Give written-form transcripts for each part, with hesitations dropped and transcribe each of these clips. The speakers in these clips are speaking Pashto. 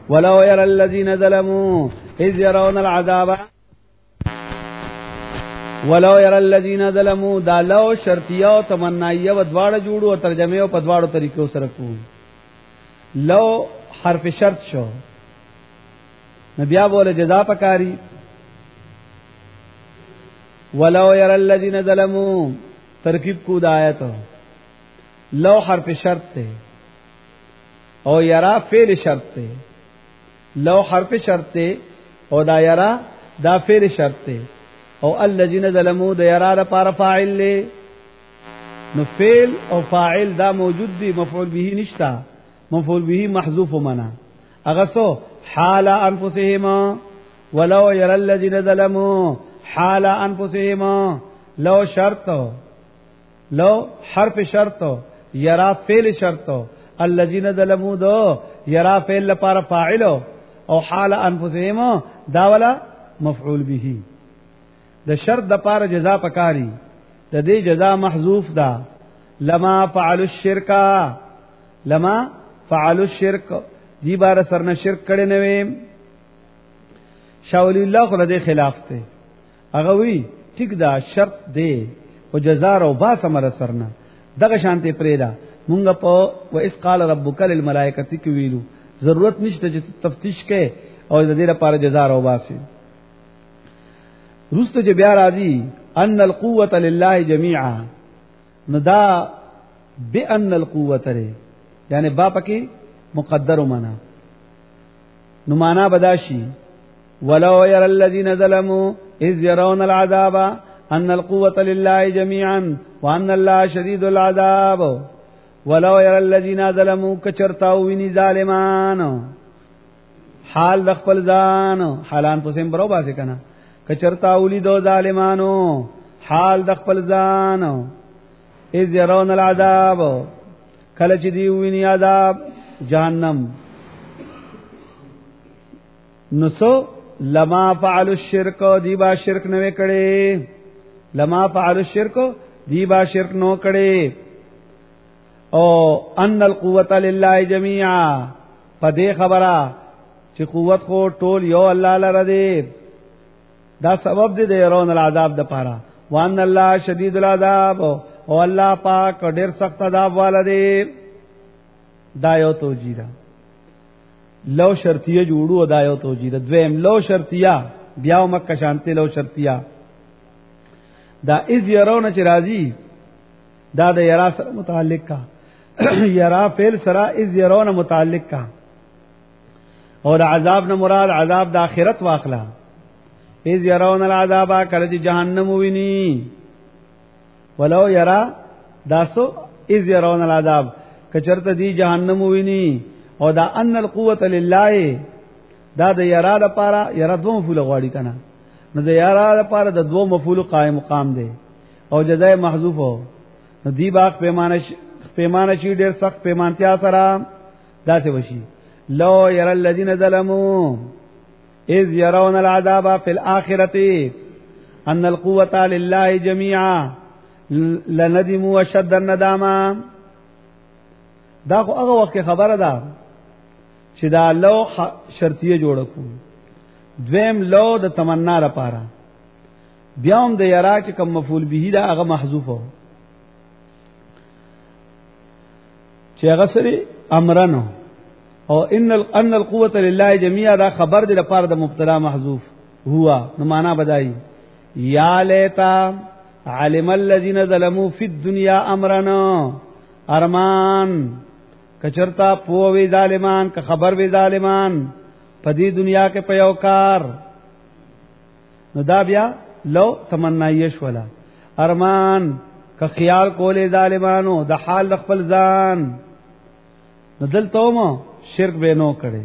ولو يرى الذين ظلموا اذ يرون العذاب ولو يرى الذين ظلموا دا لو شرطیه او تمنایه و دواړه جوړو او ترجمه او په دواړو طریقو سره کو. لو حرف شرط شو نبیا بوله جزا پکاري. ولو يرى الذين ظلموا ترکیب کو د آیت لو حرف شرط ته او یرا فعل شرط ته. لو حرف شرط ته او دا یرا دا فعل شرط ته او الذين ظلموا د یرا لپاره فاعل له نو فعل او فاعل دا موجود دي مفعول به نشتا مفعول به محذوف منا اغسو حال انفسهم ولو يرى الذين ظلموا حال انفسهم لو شرط لو حرف شرط یرا فعل شرط الذين ظلموا دو یرا فعل لپاره فاعل او حال انفسهم دا ولا مفعول به. د شرط د پاره جزا پکاري د دې جزا محذوف دا لما فعلوا الشرك لما فعلوا الشرك دی بار سرنه شرک کړي نه وي. شاول الله خو د خلاف ته هغه وی ټیک دا شرط دی او جزا او با سمره سرنه دغه شانته پرېدا مونږ په و اس قال ربک للملائکه کی ویلو ضرورت نشته چې تفتیش کې او د دې لپاره جزا او باسي. رست جو بیا راضی ان القوه لله جميعا ندا بان القوه ره یعنی با پکې مقدر معنا نو معنا بداشي ولو يرى الذين ظلموا اذ يرون العذاب ان القوه لله جميعا وان الله شديد العذاب. ولو يرى الذين ظلموا کچرتاو ویني ظالمان حال خپل ځان حالان پسیم برو باسه کنه کچرتا اولی دو ظالمانو حال د خپل ځان اذ يرون العذاب کله چې دی ویني عذاب جهنم نسو لما فعلوا الشرك دی با شرک نه کړي لما فعلوا الشرك دی با شرک نو کړي او ان القوه لله جميعا پدې خبره چې قوت خو ټول یو الله لره دی دا سبب دی د يرون العذاب د پاره وان الله شدید العذاب او الله پاک ډیر سخت عذاب والده. دا یو توجیه ده لو شرطیه جوړو دا یو توجیه ده. دویم لو شرطیه بیا مکه شانته لو شرطیه دا اذ يرون چې راضی دا د یرا سره متعلق کا یرا فعل سره اذ يرون متعلق کا اور عذاب نه مراد عذاب د اخرت واخلا. اذ يرون العذاب کله چې جهنم ویني ولو يرى داسو اذ يرون العذاب کچرته دی جهنم ویني او دا ان القوه لله دا د یرا لپاره یرا دو مفعول غواړي کنه نو د یرا لپاره د دو مفعول قائم مقام دی او جزاء محذوف نو دی باغ پیمانه شي ډیر سخت پیمانتیا سره داسې وشي. لو يرى الذين ظلموا اذ يرون العذاب في الاخره ان القوه لله جميعا لندموا وشد الندامه. دا خو هغه وخت خبره ده چې دا لو شرطیه جوړ کو. دویم لو د تمنا لپاره بیا هم د یرا چې کوم مفعول به دا هغه محذوف وو چې هغه سره امرنو او ان القوه لله جميعا دا خبر دی لپاره د مبتدا محذوف هوا نو معنا بدایي یا لیتا علم الذين ظلموا في الدنيا امرنا ارمان کچرتا پووی ظالمان که خبر وی ظالمان پدی دنیا کې پیوکار نو دا بیا لو تمنایش ولا ارمان که خیال کولې ظالمانو د حال خپل ځان نو دلته مو شرک به نو کړي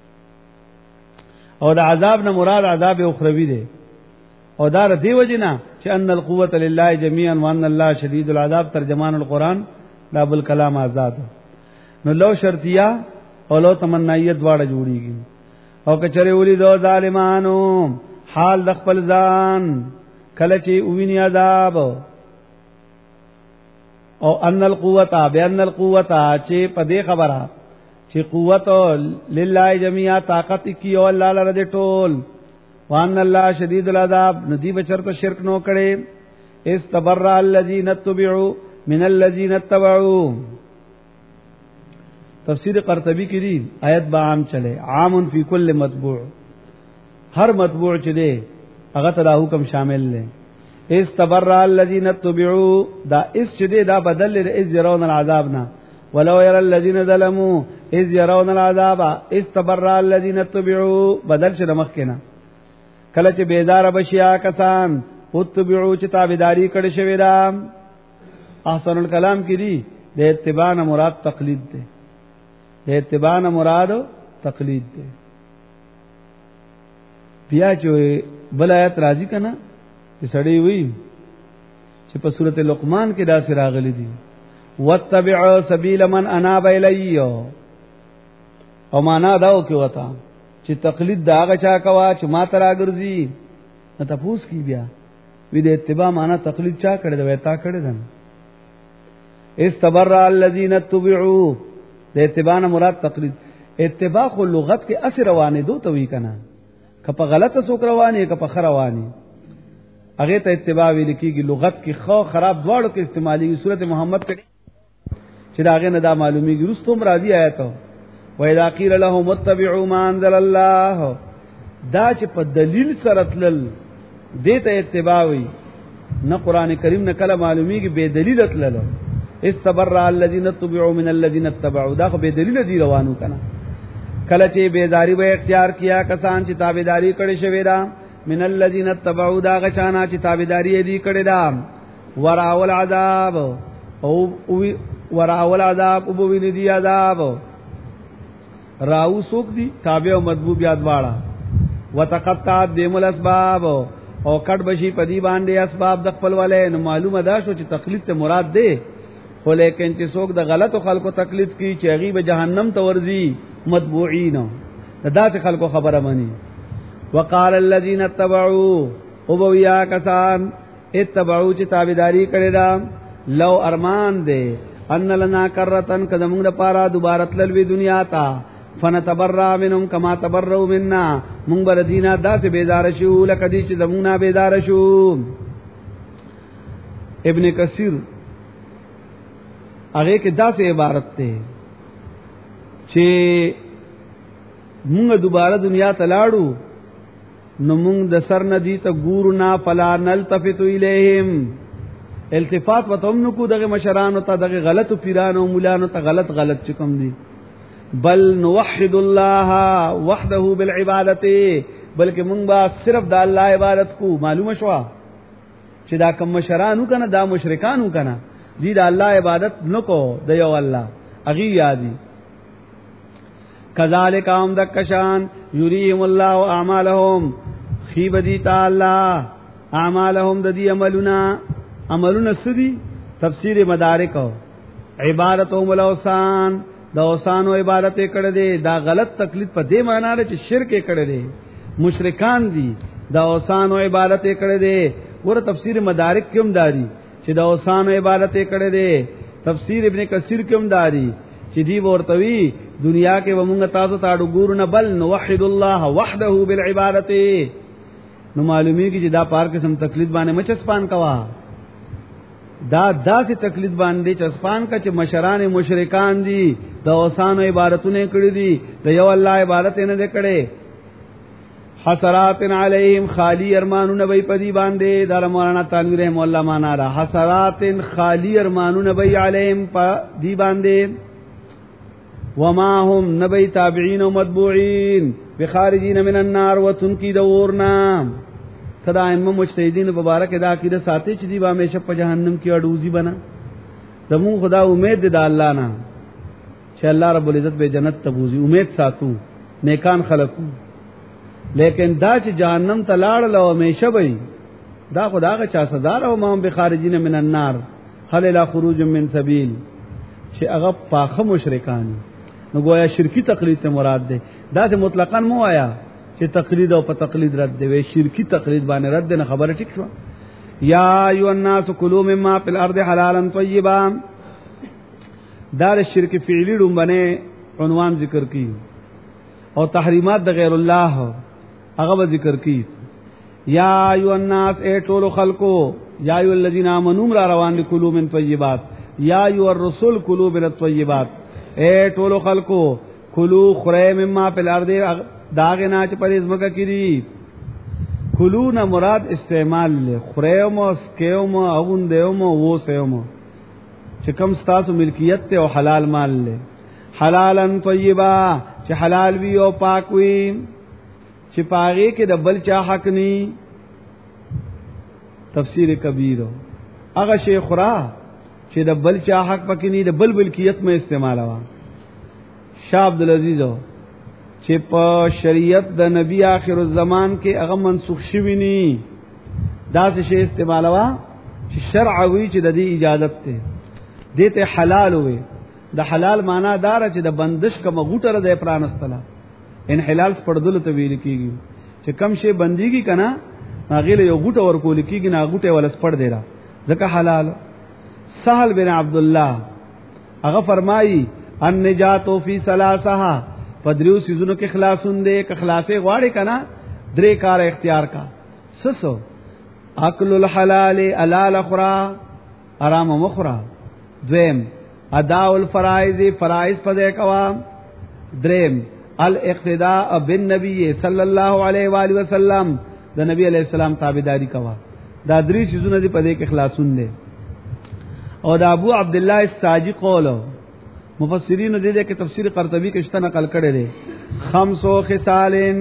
او د عذاب نه مراد عذاب اخروی دی او دا د دیو جنا چې ان القوه لله جميعا وان الله شدید العذاب ترجمان القرآن دا ابو الکلام آزاد نو لو شرطیه او لو تمنایت واړه جوړیږي او کچره ولي دو ظالمانو حال د خپل ځان کله چې ویني عذاب او ان القوه بان القوه چې په دې خبره چې قوت لله جميعا طاقت کی او الله لره ټول وان الله شدید العذاب ندی بچرته شرک نو کړي استبرأ الذين اتبعوا من الذين اتبعوا تفسیر قرطبی کی دی آیت با عام چلے عام فی کل مطبوع ہر مطبوع چ دے هغه ته حکم شامل لے استبرأ الذين اتبعوا دا اس چ دے دا بدل لے از يرون العذاب نا ولو يرى الذين ظلموا اذ يرون العذاب استبرأ الذين اتبعوا بدل ش دمخ کنا کله چې بیزار بشیا کسان اتبعوا چې تابعداري کړي شوی دا احسن الکلام کی دی د اتباع مراد تقلید ده د اتباع مراد تقلید ده بیا چې بل آیت راځي کنه چې سړی وی چې په سورته لقمان کې دا سره راغلي دي واتبع سبیل من اناب الی او معنا داو کې وتا چې تقلید دا هغه چا کوا چې ما ترا ګرځي نو تاسو کی بیا وی د اتباع معنا تقلید چا کړی دا وتا کړی دا استبرأ الذين اتبعوا د اتباع مراد تقلید اتباع خو لغت کې اثر روانه دو توي کنه کپه غلطه سوک روانه کپه خروانه هغه ته اتباع ویل کیږي لغت کې خو خراب دواړو کې استعمالي سورته محمد کې چې داغه نه دا معلومیږي رستم راضی آیت و اذا قيل لهم اتبعوا ما انزل الله دا چې په دلیل سره تلل دته اتباع وي نه قران کریم نه کله معلومیږي به دلیل تلل استبرأ الذين اتبعوا من الذين اتبعوا دا خو به دلیل دی روانو کنه کله چې بیداری به اختیار کیا کسان چې تابعداري کړي شوی دا من الذين اتبعوا دا غچانا چې تابعداري دي کړي دا وراول عذاب او وراول عذاب او ویني دي عذاب راو سوق دي تابع او مطبوع یاد واړه وتقطعت بهم الاسباب او کټ بشي پدی باندې اسباب د خپل والے نو معلومه ده شو چې تقلید ته مراد ده خو لیکن چې څوک د غلطو خلکو تقلید کی چې هغه به جهنم ته ورځي متبوعين دا چې خلکو خبره مانی وقال الذين اتبعوا او بیا کسان اتبعوا چې تابعداري کړي دا لو ارمان دے ان لنا کرتن کدمون د پارا دوباره تلوي دنیا تا فنتبرأ منهم كما تبرؤوا منا مونږ بر دینا داسې بیدار شو لکه دې چې زمونه بیدار شو ابن کثیر هغه کې داسې عبارت ده چې مونږ دوباره دنیا ته لاړو نو مونږ د سر ندی ته ګورنا فلا نلتفت الیهم التفات وتم نو کو دغه مشرانو ته دغه غلط پیرانو مولانو ته غلط چکم دي بل نوحد الله وحده بالعبادت بلکې مونږ با صرف د الله عبادت کو معلومه شو چې دا کوم مشرانو کنه دا مشرکانو کنه دي د الله عبادت نکو د یو الله اغي یادي کذالک هم دکشان یریم الله اعمالهم خیبدی تعالی اعمالهم د دې عملونه سدي تفسیر مدارک عبادتهم الاوثان د اوثانو عبادت کړه دي دا غلط تقلید په دې معنی لري چې شرک کړه دي مشرکان دي د اوثانو عبادت کړه دي ور تفسیر مدارک کوم داري چې د اوثانو عبادت کړه دي تفسیر ابن کثیر کوم داري چې دی ورتوي دنیا کې ومنګ تاسو تاړو ګور نه بل نوحد الله وحده بالعبادت نو معلومی کی چې دا پار قسم تقلید باندې مچسپان کوا دا داسې تقلید باندې چسپان کا چې مشران مشرکان دي د اوثان عبادتونه کړې دي د یو الله عبادت نه کړي حسرات علیهم خالی ارمانونه وی پدی باندې د مولانا تنویر رحم الله معنا را حسرات خالی ارمانونه وی علیهم پدی باندې وما هم نبی تابعین و متبوعین بخارجین من النار وتنکی دورنا صدا ائمه مجتهدین مبارک دا عقیده ساتي چې دی به همیشه په جهنم کې اډوزی بنا زمون خدا امید د الله نه چې الله رب العزت به جنت تبوزي امید ساتو نیکان خلقو لیکن دا چې جهنم ته لاړ له همیشه وي دا خداغه چا صدر او ما بخارجین من النار هل الى خروج من سبیل چې هغه پاخه مشرکان نو گویا شرکی تقلید ته مراد ده دا چې مطلقاً مو آیا چې تقلید او په تقلید رد دی وی شرکی تقلید باندې رد نه خبره ټیک شو یا ایو الناس کلوا مما فی الارض حلالا طیبا دا شرک فعلی روم باندې عنوان ذکر کی او تحریمات د غیر الله هغه ذکر کی یا ایو الناس اے ټول خلقو یا ایو الذین آمنوا را روان دي کلوا من طیبات یا ایو الرسل کلوا من الطیبات اے ټول خلقو کلوا خره مما فی الارض داغنا چې پرې زمکه کړي کلوا نه مراد استعمال له خره مو سکیو مو اون دیو مو وو سیو مو چې کوم ستاسو ملکیت ته او حلال مال له حلالا طیبا چې حلال وی او پاک وی چې پاغه کې د بل چا حق ني تفسیر کبیر هغه شیخ را چې د بل چا حق پکې ني د بل ملکیت میں استعمال وا شاه عبد العزيز چې په شریعت د نبی آخر الزمان کې هغه منسوخ شوی ني دا څه شی استعمال وا چې شرعوي چې د دې اجازت ته دته حلال وي د حلال معنا دار چې د بندش کوم غوټره د پرانستله انحلال پردل ته ویل کیږي چې کم شی بنديږي کنه هغه له یو غوټه ورکول کیږي نه غوټه ولس پړ دیرا ځکه حلال سهل بن عبد الله هغه فرمایي النجات فی ثلاثه پدریو سيزونو کې خلاصون دي ک خلاصې غواړي کنه درې کار اختیار کا سسو اکل الحلال الال اخرى حرام مخرى دویم اداء الفرائض فرائض پدې کوا دریم الاقتداء بالنبي صلی الله علیه و آله وسلم د نبی علیہ السلام تابعداری کوا دا درې شیزونه دي پدې کې خلاصون دي او دا ابو عبد الله الساجی قول مفسرین دې کې تفسیر قرطبی کې شته نقل کړي دي خمسو خصالن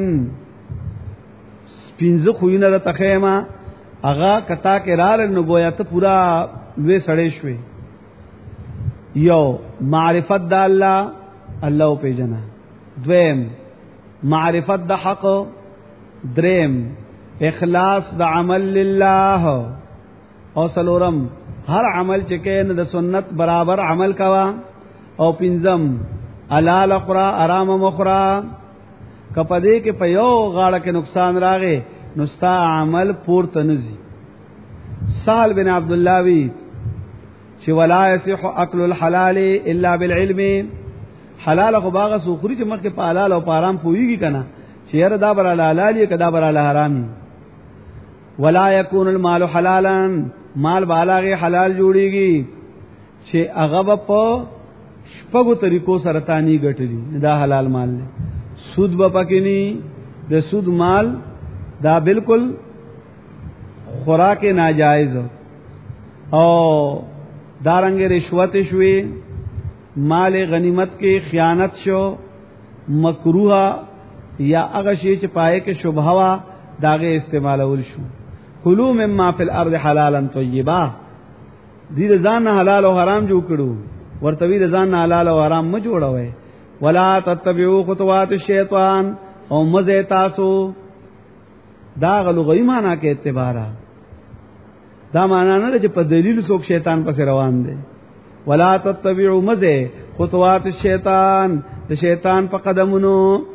پنځه خوینه د تخیمه اغا کتا کې رال نو گویا ته پورا لوی سړې شوي یو معرفت د الله الله په جنا دویم معرفت د حق دریم اخلاص د عمل لله او سلورم هر عمل چې کین د سنت برابر عمل کوا او پنځم علال اخرى آرام مخرا کپدې کې په یو غاړه کې نقصان راغی نستا عمل پورته نزي سال بن عبد الله وی چې ولا يصح اكل الحلال الا بالعلم حلال خو باغه سوخري چې مخکې په حلال او په حرام پويږي کنه چې ير دا بر حلال یې کدا بر حرام ولا يكون المال حلالا مال بالاغه حلال جوړيږي چې هغه په شپږو طریقو سره تانی ګټلی دا حلال مال نه سود به پکې د سود مال دا بالکل خوراک ناجائز او دارنګ رشوت شوي مال غنیمت کې خیانت شو مکروه یا هغه شی چې پای کې شبهه وا داغه استعمالول شو کلوا مما فی الارض حلالا طیبا دې ځان حلال او حرام جوړ کړو ورتوی ځان حلال او حرام م جوړوي ولا تتبعوا خطوات الشیطان او مزه تاسو دا غلغی معنا کې اعتبار دا معنا نه چې په دلیل څوک شیطان پس روان دي ولا تتبعوا مزه خطوات الشیطان د شیطان په قدمونو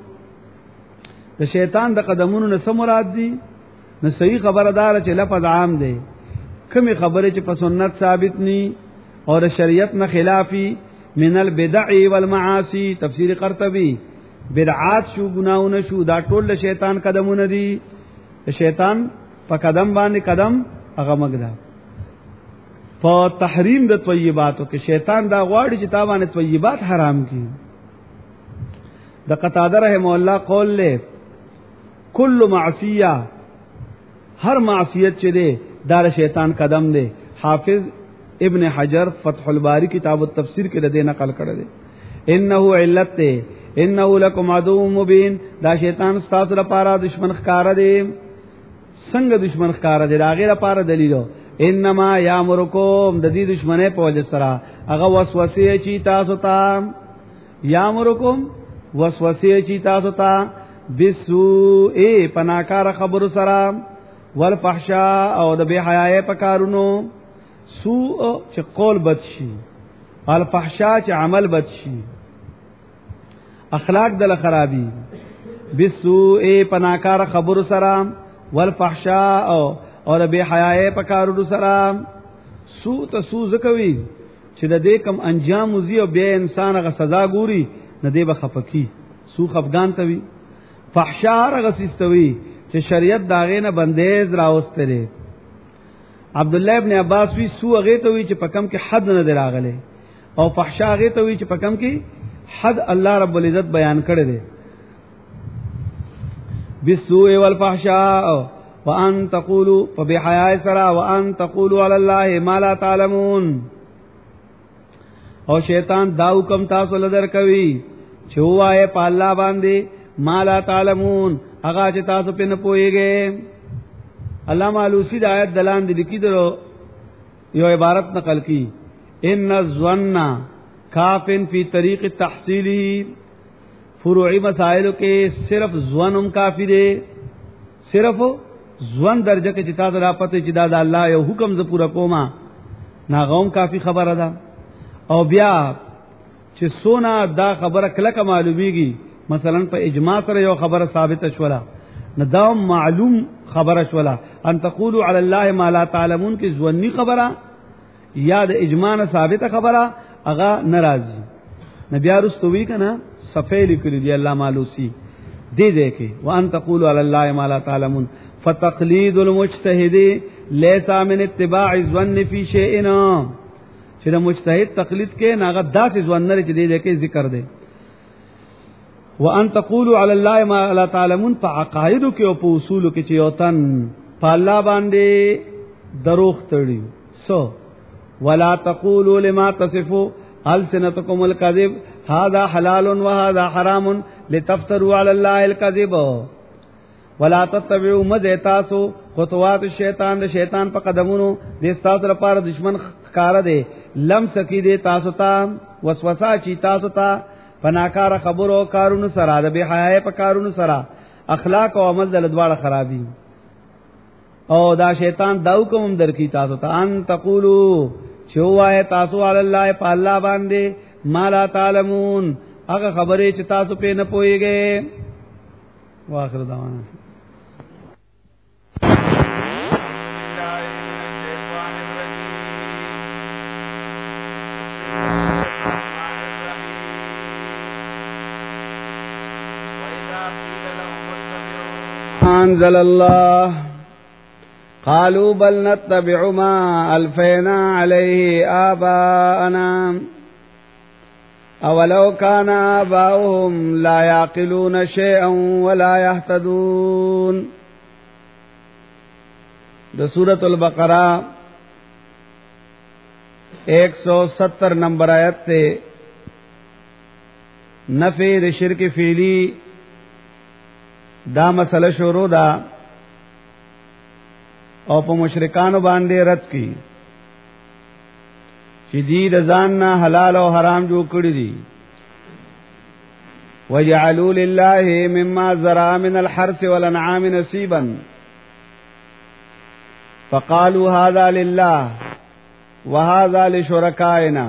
د شیطان د قدمونو نه څه مراد دي نو صحیح خبردار چې لفظ عام دی کومه خبره چې په سنت ثابت ني اور شریعت نه خلافی من البدع والمعاصی تفسیر قرطبی بدعات شو گناہونه شو دا ټول شیطان قدمونه دي شیطان په قدم باندې قدم هغه مګدا په تحریم د طیباتو کې شیطان دا غواړي چې تا باندې طیبات حرام کړي د قتاده رحم الله قول له کل معصیه هر معصیت چې ده دار شیطان قدم ده حافظ ابن حجر فتح الباری کتاب التفسیر کې د دې نقل کړی دی انه علت ده انه لکم عدو مبین دا شیطان ستاسو لپاره دشمن ښکار دی څنګه دشمن ښکار دی دا غیر لپاره دلیل انما یامرکم د دې دشمنه په وجه سره هغه وسوسه چی تاسو ته یامرکم وسوسه چی تاسو ته بسوء پناکار خبر سره والفحشاء او د بے حیاي په کارونو سوء چې قول بد شي الفحشاء چې عمل بد شي اخلاق دل خرابي بسوء پناکار خبر سره والفحشاء او د بے حیاي په کارونو سره سوء ته سوء زکوي چې د دې کم انجام وزي او بیا انسان غ سزا ګوري ندی بخفکی سو خفغان توی فحشا رغسیستوی چې شریعت داغه نه بندیز راوستره. عبد الله ابن عباس وی سو هغه ته وی چې پکم کې حد نه دراغله او فحشا هغه ته وی چې پکم کې حد الله رب العزت بیان کړی دی. بالسوء والفحشاء وان تقولوا فبحياء سرا وان تقولوا على الله ما لا تعلمون. او شیطان دا حکم تاسو لدر کوي چې وایې په الله باندې ما لا تعلمون هغه چې تاسو په نه پويږئ. علامہ علوسی د آیت دلان دي لیکي درو یو عبارت نقل کی ان الظن کافن فی طریق التحصیلی فروعی مسائل کې صرف ظنم کافی دی. صرف ظن درجه کې چې تاسو را پته چې دا د الله یو حکم ز پورا کوما ناغوم کافی خبره ده. او بیا چې سونا دا خبره کله معلومیږي مثلا په اجماع سره یو خبره ثابت شولا نه دا معلوم خبره شولا ان تقولوا علی الله ما لا تعلمون کی ظنی خبره یا د اجماع نه ثابته خبره اغا ناراضی نبی ارستوی کنا صفیل کړي دی الله مالوسی دې دې کې وان تقولوا علی الله ما لا تعلمون فتقلید المجتهد ليس من اتباع الظن فی شیئنا. چې د مجتهد تقلید کې ناغه داسې ځوان نه چې دې کې ذکر دی. وان تقولوا علی الله ما لا تعلمون په عقاید کې او په اصول کې چې یو تن په الله باندې دروغ تړي سو ولا تقولوا لما تصفوا السنتكم الكذب هذا حلال وهذا حرام لتفتروا على الله الكذب ولا تتبعوا مدتاسو خطوات الشیطان د شیطان په قدمونو د تاسو لپاره دشمن کار دی لم سکی دی تاسو ته وسوسه چی تاسو ته پناکار خبرو کارونو سره د به حیا په کارونو سره اخلاق او عمل د لدواړه خرابي او دا شیطان دا حکم درکې تاسو ته ان تقولوا چوای تاسو علی الله په الله باندې ما لا تعلمون هغه خبرې چې تاسو په نه پويږئ. واخر دعوانا انزل الله قالوا بل نتبع ما الفينا عليه آباءنا اولو كان آباؤهم لا يعقلون شيئا ولا يهتدون. د سورۃ البقرہ 170 نمبر آیت تے نفی د شرک فعلی دا مسله شروع دا او په مشرکانو باندې رد کی چې دې د ځان نه حلال او حرام جوړ کړی دي. وجعلوا لله مما زرع من الحرث والانعام نصيبا فقالوا هذا لله وهذا لشركائنا.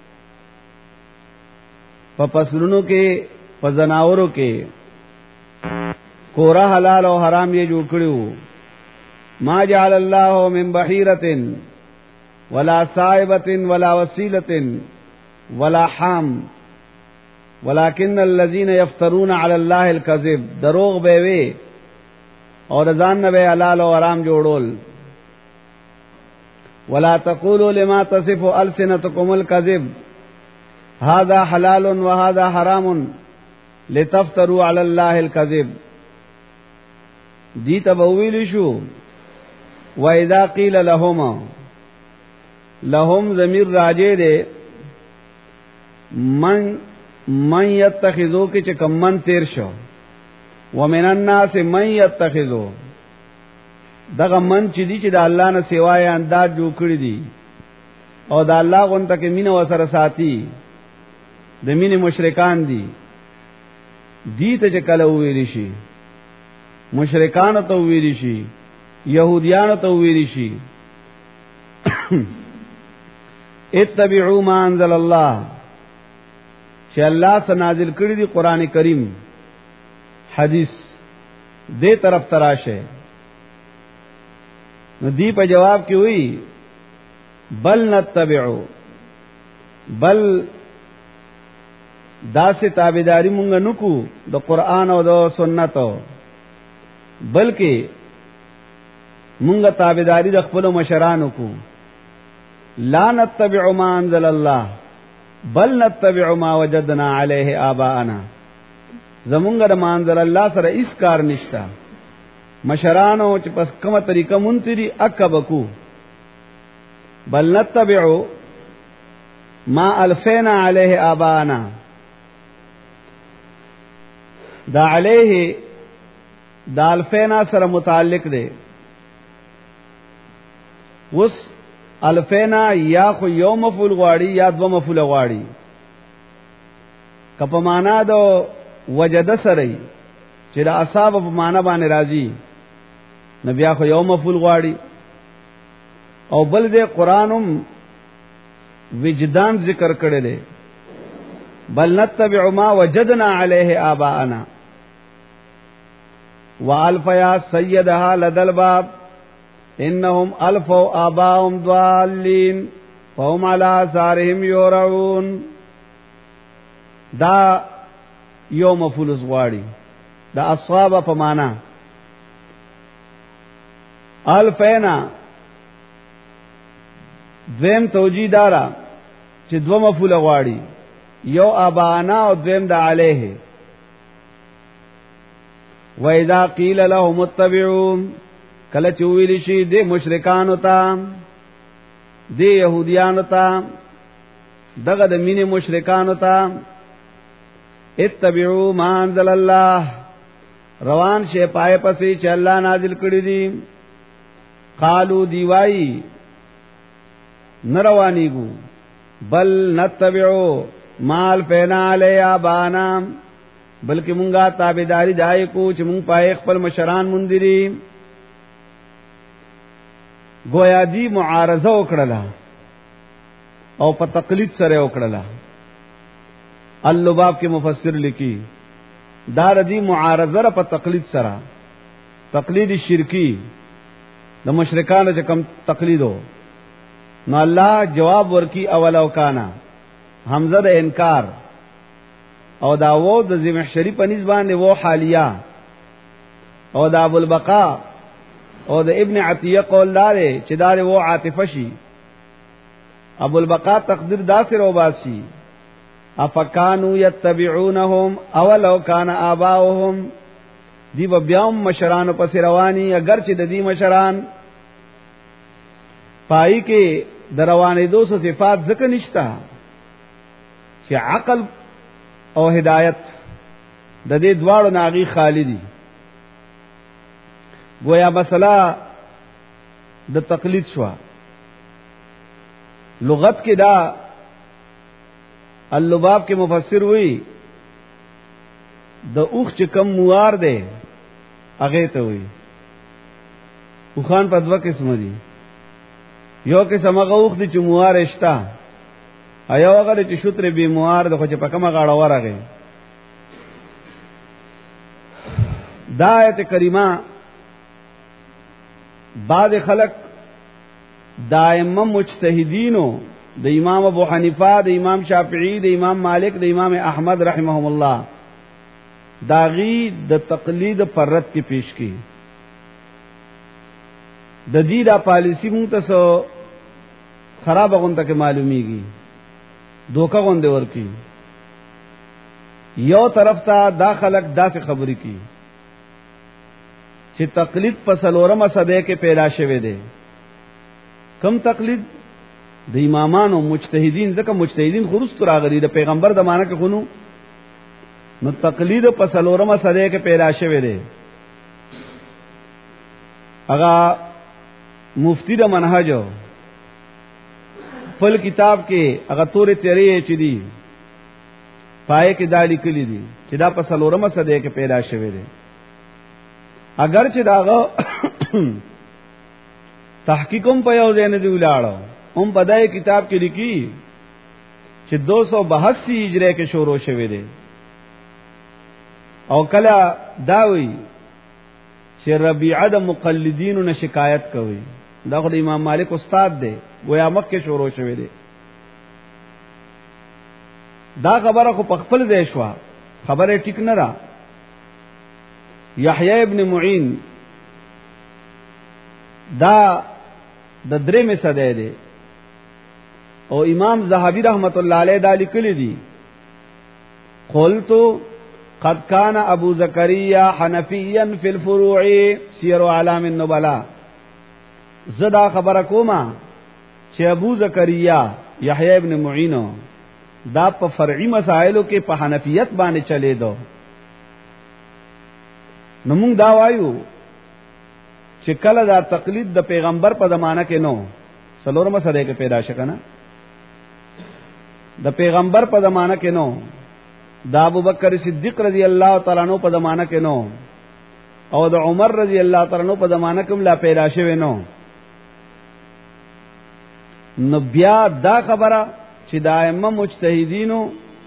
په فصلونو کې په زناورو کې کورا حلال او حرام یې جوړ کړیو. ما جعل الله من بحيرة ولا صائبة ولا وسيلة ولا حام ولكن الذين يفترون على الله الكذب. دروغ به وي او ځان نه به حلال او حرام جوړول. ولا تقولوا لما تصف ألسنتكم الكذب هذا حلال وهذا حرام لتفتروا على الله الكذب. دی تبویل شو وَإِذَا قِيلَ لَهُمَا لهم ضمیر راجے دے من یتخذو کی چکم من تیر شو ومن الناس من یتخذو دغه من چې دی چې د الله نه سیوای انداز جوړ کړی دي او د الله غونته کې مینه وسره ساتي د مینه مشرکان دي. دی ته چې کله ویل شي مشرکان ته ویل شي یهودیان ته ویل شي اتبعوا ما انزل الله چې الله څخه نازل کړی دی قران کریم حدیث دې طرف تراشه. نو دی په جواب کې وی بل نتبعو بل داسې تابعداري مونږ نکو د قران او د سنتو، بلکې مونږ تابعداري د خپل مشرانو کو. لا نتبع ما انزل الله بل نتبع ما وجدنا عليه آباءنا. زمونږ د ما انزل الله سره هیڅ کار نشتا. مشرانو چې پس کومه طریقه مونږ اکبکو، بل نتبع ما الفینا علیه آباءنا. دا علیه دا الفینا سره متعلق دی. وس الفینا یا خو یو مفعول غواړي یا دو مفعول غواړي. کپه معنا دو وجد سره چې دا اصحاب په معنا باندې راځي، نبي خو یو مفعول غواړي. او بل دې قرانم وجدان ذکر کړل دي، بل نتبع ما وجدنا عليه آباءنا. والفیا سیدها لدل باب انهم الفوا آباءهم ضالين فهم على آثارهم يهرعون. دا یو مفعول غواړي، دا اصحاب په معنا. الفینا دویم توجیه دارا چې دو مفعول غواړي، یو آباءنا او دویم د علیه. وَإِذَا قِيلَ لَهُمُ اتَّبِعُوا، کله چې ویل شي د مشرکانو ته، د يهوديانو ته، دغه د مینې مشرکانو ته، اتبعوا ما انزل الله، روان شي پای پسې چې الله نازل کړی دي. قالو دیوای نروانیگو بل نتبعو مال پینا علی آبانا، بلکہ منگا تابداری دائی کو چھ منگ پائے خپل مشران مندری. گویا دی معارضه وکړه او په تقلید سره وکړه. اللباب کې مفسر لیکي دا ردی معارضه په تقلید سره، تقلید شرکی د مشرکانو چې کم تقلیدو. نو الله جواب ورکی اولو کانا، حمزه د انکار، او دا وو د زمحشری په نسبت باندې وو حالیه، او دا ابو البقاء او د ابن عتیه قول داره چې داره وو عاطفه شي. ابو البقاء تقدیر داسر او باسی افکانو یتبعونهم اولو کان آباؤهم. دی بیام مشرانو پس روانی، اگر چې د دې مشران پای کې دروانې 200 صفات ذکر نشتا چې عقل او هدایت د دې دواړو ناغي خالدي. گویا مسله د تقلید شو. لغت کې دا اللباب کې مفسر وی د اوخ چې کم موار دی هغه ته وی. اوخان په دوه قسم دي، یو قسم هغه اوخ دي چې موار اشتا، ایو هغه چې شتر به موار د خو چې په کومه غاړه ورغه. دا آیت کریمه بعض خلق دائمه مجتهدینو د امام ابو حنیفه، د امام شافعی، د امام مالک، د امام احمد رحمهم الله داغي د تقلید پر رد کې پیش کی. د دې دا پالیسی مونږ ته خراب غونډه کې معلومیږي، دوکا غونډه ورکی. یو طرف ته دا خلق داسې خبرې کی چې تقلید په سلورمه صدې کې پیدا شوه دی. کم تقلید د امامانو مجتهدین، ځکه مجتهدین خروج تر راغلي د پیغمبر د معنی کې خونو. نو تقلید په سلورمه صدې کې پیدا شوه دی. هغه مفتی د منهجو خپل کتاب کې هغه تورې تیرې چې دي پای کې دا لیکلي دي چې دا په سلورمه صدې کې پیدا شوه دی. اگر چې داغه تحقیقم په یو ځای نه دی ولاړو، هم په دای کتاب کې لیکي چې 282 هجری کې شروع شوه دی. او کله داوی چې ربيعه د مقلدینو نه شکایت کوي، دا خو د امام مالک استاد دی، گویا مکه شروع شوه دی. دا خبره خو پخپل دی شو خبره ټیک نه را یحیی ابن معین دا د درې مصدې دی او امام زاهبی رحمت الله علیه دا لیکلی دی قلت قد كان ابو زكريا حنفيا في الفروع سير اعلام النبلاء زدا خبر کوما چې ابو زکریا یحیی ابن معین دا په فرعي مسائلو کې په حنفیت باندې چلے دو نو موږ دا وایو چې کله دا تقلید د پیغمبر په زمانہ کې نو سلورمه صدې کې پیدا شکنه د پیغمبر په زمانہ کې نو دا ابوبکر صدیق رضی الله تعالی عنہ په زمانہ کې نو او د عمر رضی الله تعالی عنہ په زمانہ کې لا پیدا شوه نو نو بیا دا خبره چې د ائمه مجتهدینو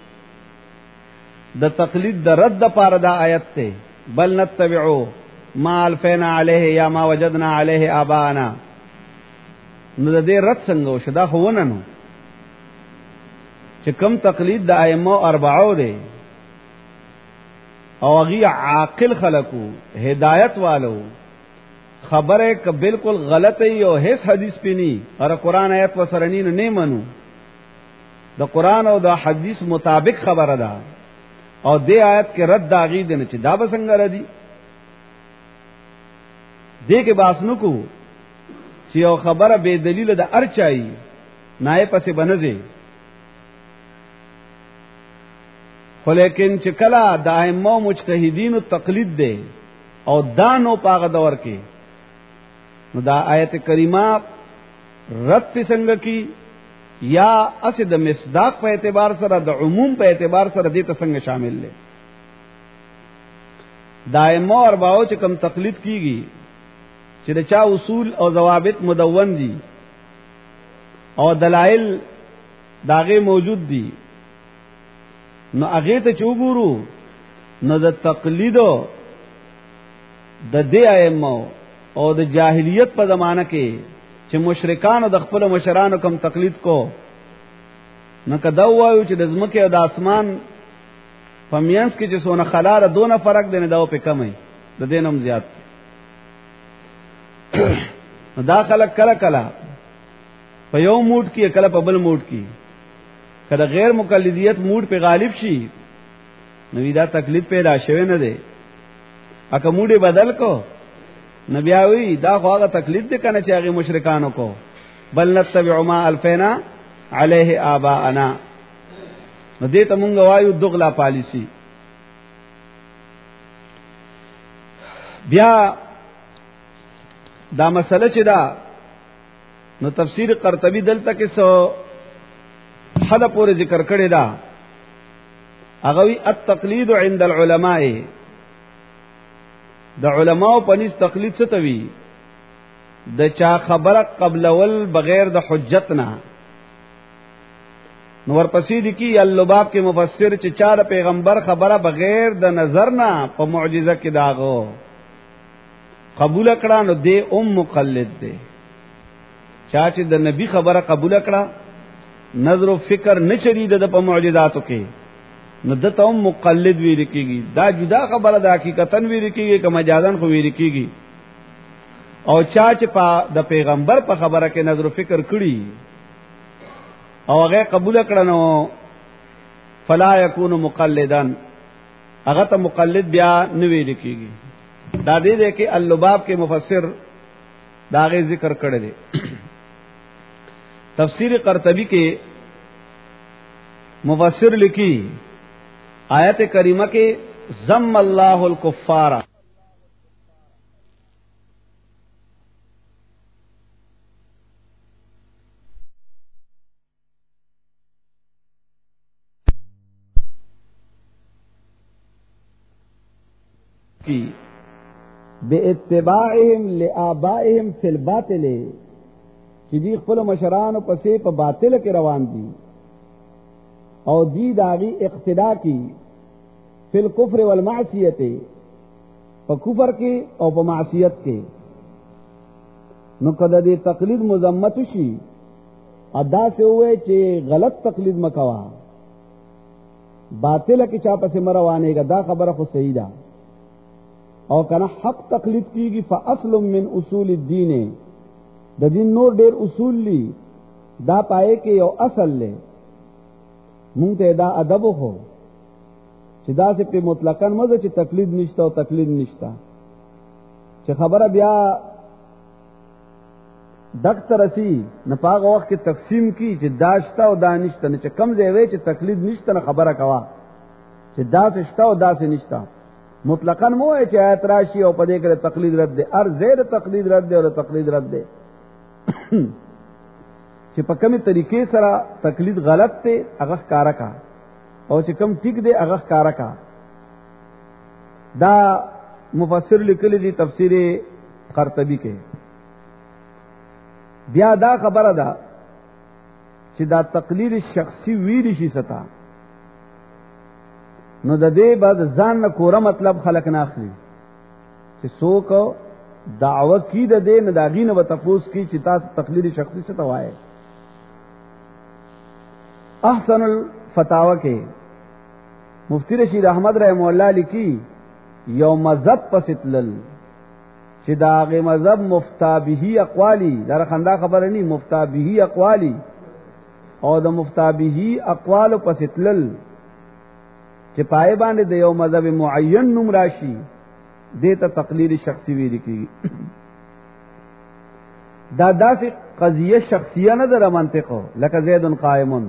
د تقلید د رد لپاره دا آیت ته بل نتبعو ما الفینا علیه یا ما وجدنا علیه آباءنا نو د دې رد څنګه شو دا خو وننو چې کم تقلید د ائمه اربعو دی او هغه عاقل خلقو هدایت والو خبره ک بالکل غلط ای او هیڅ حدیث پینی اور قرآن آیت وسرنی نه منو د قرآن او د حدیث مطابق خبره ده او دې آیت کې رد داغي دي نه چې دا بسنګ ردی دې کې باسنو کو چې یو خبره به دلیل د ارچای نای پسې بنځي خو لیکن چې کله د ائمه مجتهدین تقلید دی او دانو پاغه دور کې نو دا آیت کریمه رد څنګه کی یا اسد مصداق په اعتبار سره د عموم په اعتبار سره دې ته څنګه شامل لې دائمو ارباو چې کم تقلید کیږي چې د چا اصول او ضوابط مدون دي او دلائل داغه موجود دي نو هغه ته چوغورو نو د تقلیدو د دې ائمه او د جاهلیت په زمانہ کې چې مشرکان او د خپل مشرانو کم تقلید کو نو کدا وایو چې د زمکه او د اسمان پمینس کې چې سونه خلاله دونه فرق دی نه دا په کمه د دینم زیات دا خلک کله کله په یو موډ کې کله په بل موډ کې کله غیر مقلدیت موډ په غالب شي نو دا تکلیف پیدا شوه نه دی اګه موډه بدل کو نبیاوی دا خو هغه تکلیف دي کنه چې هغه مشرکانو کو بل نتبع ما الفینا علیه آباءنا نو دې ته مونږ وایو دغلا پالیسی بیا دا مسله چې دا نو تفسیر قرطبی دلته کې سو حدا پورې ذکر کړی دا هغه وی التقلید عند العلماء د علماء په نس تقلید څه توي د چا خبره قبل ول بغیر د حجت نه نور پسې دي کی اللباب کې مفسر چې چا پیغمبر خبره بغیر د نظر نه په معجزه کې داغو قبول کړه نو دې مقلد دی چا چې د نبی خبره قبول کړه نظر او فکر نه چری د په معجزاتو کې نو دته مقلد وی رکیږي دا جدا خبره د حقیقتن وی رکیږي که مجازن خو وی رکیږي او چا چې د پیغمبر په خبره کې نظر او فکر کړي او هغه قبول کړه نو فلا یکون مقلدان هغه ته مقلد بیا نه وی رکیږي دا دې کې اللباب کې مفسر داغه ذکر کړی دی تفسیر قرطبی کې مفسر لکی آیت کریمہ کے ذم اللہ الکفار کی باتباعهم لآبائهم فی الباطل چې دی خپل مشرانو پسې په باطل کې روان دي او دی داغي اقتدا کی فی الکفر والمعصیت په کفر کې او په معصیت کې نو کله دې تقلید مذمت شي ادا سے ہوئے چې غلط تقلید مکوا باطل کی چا پس مروانه گا دا خبره خو صحیح ده او کنه حق تقلید کیږي فاصل من اصول الدین د دین نور ډیر اصول لی دا پائے کې یو اصل لې مونږ ته دا ادب خو چې دا سه په مطلقاً مزه چې تقلید نشته او تقلید نشته چې خبره بیا دکتر اسی نه پاغه وخت کې تقسیم کی چې داشتا او دانشته نه چې کم ځای وي چې تقلید نشته نه خبره کوا چې دا شتا او دا نشته مطلقاً مو چې آیت راشي او په دې کې تقلید رد ده ار زید تقلید رد ده او تقلید رد ده چې په کومه طریقې سره تقلید غلط ته هغه ښکارا کا او چې کوم ټیک ده هغه ښکارا کا دا مفسر لیکلی دی تفسیر قرطبی کې بیا دا خبره ده چې دا تقلید شخصي ویل شي ستا نو د دې بعد ځان نه کوره مطلب خلق نه اخلي چې څوک دعوه کی د دې نه داغینه وتفوس کی چې تاسو تقلید شخصي څه توای احسن الفتاوا کې مفتی رشید احمد رحم الله لیکي یو مذهب پسیتلل چې داغه مذهب مفتابهی اقوالی در خندا خبر نه مفتابهی اقوالی او د مفتابهی اقوال پسیتلل چې پای باندې د یو مذهب معین نوم راشي دته تقلید شخصي ویل کی دا داسې قضیه شخصیه نه در منطقو لکه زید قائمون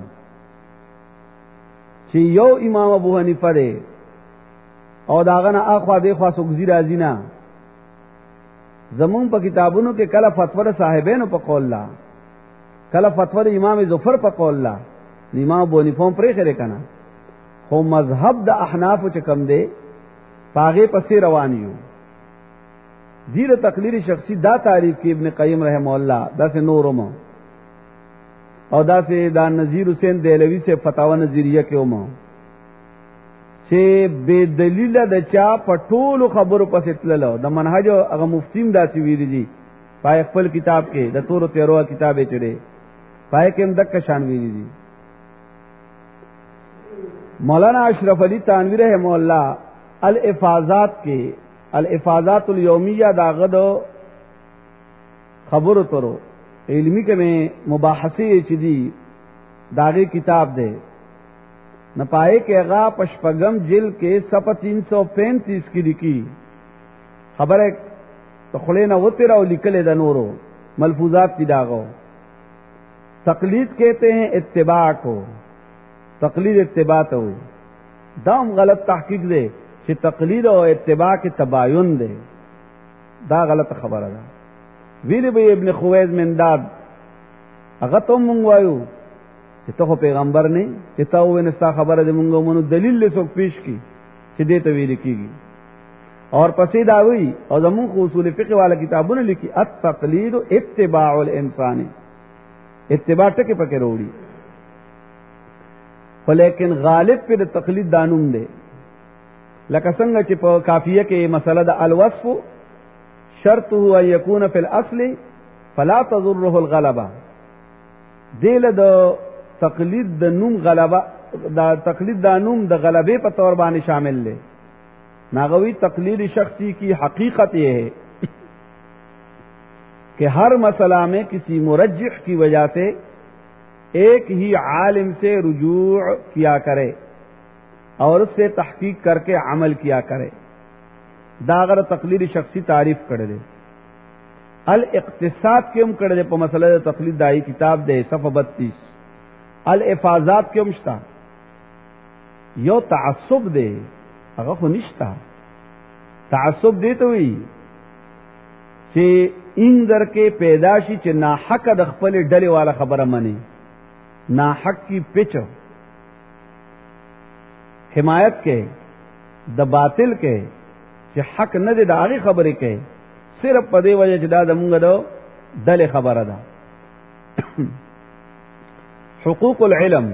چې یو امام ابو حنیفه دی او داغه نه اخوا دی خوا سوګزی راځي نه زمون په کتابونو کې کله فتوا صاحبینو په قول لا کله فتوا امام ظفر په قول لا امام ابو حنیفه پرې خره کنه خو مذهب د احناف چې کم دی پاغه پسې روان یو زیر تقلید شخصی دا تعریف کې ابن قیم رحم الله دا سے نورم او دا سے دا نذیر حسین دہلوی سے فتاوا نظریہ کې ومو چې بے دلیل د چا پټول خبرو پسې تللو د منهج هغه مفتیم داسې ویری دي پای خپل کتاب کې د تور تیروا کتابې چړې پای کې هم دک شان ویری دي مولانا اشرف علی تانوی رحم الله الافاضات کې الافاضات الیومیہ داغد خبر ترو علمی کې میں مباحثه چي دي داغه کتاب ده نه پائے کہ اغا پشپغم جل کے صفحہ 335 کی لکھی خبر ہے تو خلینا وہ تیرا لکھلے دا نورو ملفوظات کی داغو تقلید کہتے ہیں اتباع کو تقلید اتباع تو دام غلط تحقیق دے کہ تقلید اور اتباع کے تباین دے دا غلط خبر ہے ویل بی ابن خویز منداد اغا تم منگوایو چې ته پیغمبر نه چې تا ونستا خبره دې مونږ مونږ دلیل له څوک پیش کی چې دې ته ویل کیږي اور پسې دا وی او زمون اصول فقه والا کتابونه لیکي التقلید اتباع الانسان اتباع ټکي پکې وروړي ولیکن غالب په تقلید دانوم دی لکه څنګه چې په کافیه کې مسله د الوصف شرطه ان يكون في الاصل فلا تضره الغلبه دله د تقلید د نوم غلبه دا تقلید دا نوم د غلبے په تور باندې شامل لے ناغوی تقلید شخصی کی حقیقت یہ ہے کہ ہر مسئلہ میں کسی مرجح کی وجہ سے ایک ہی عالم سے رجوع کیا کرے اور اس سے تحقیق کر کے عمل کیا کرے داغر تقلید شخصی تعریف کر دے الاقتصاد کیوں کر دے پا مسئلہ تقلید دائی کتاب دے صفحہ 32 الافاظات کیوں مشتا یو تعصب دے اگر خو نشتا تعصب دے تو ہوئی چه این در کے پیداشی چه ناحق د خپل ډلې والا خبره منی ناحق کی پچ حمایت کے د باطل کے چې حق نه دی د هغه خبرې کې صرف په دې وجه چې دا زمونږ د ډلې خبره ده حقوق العلم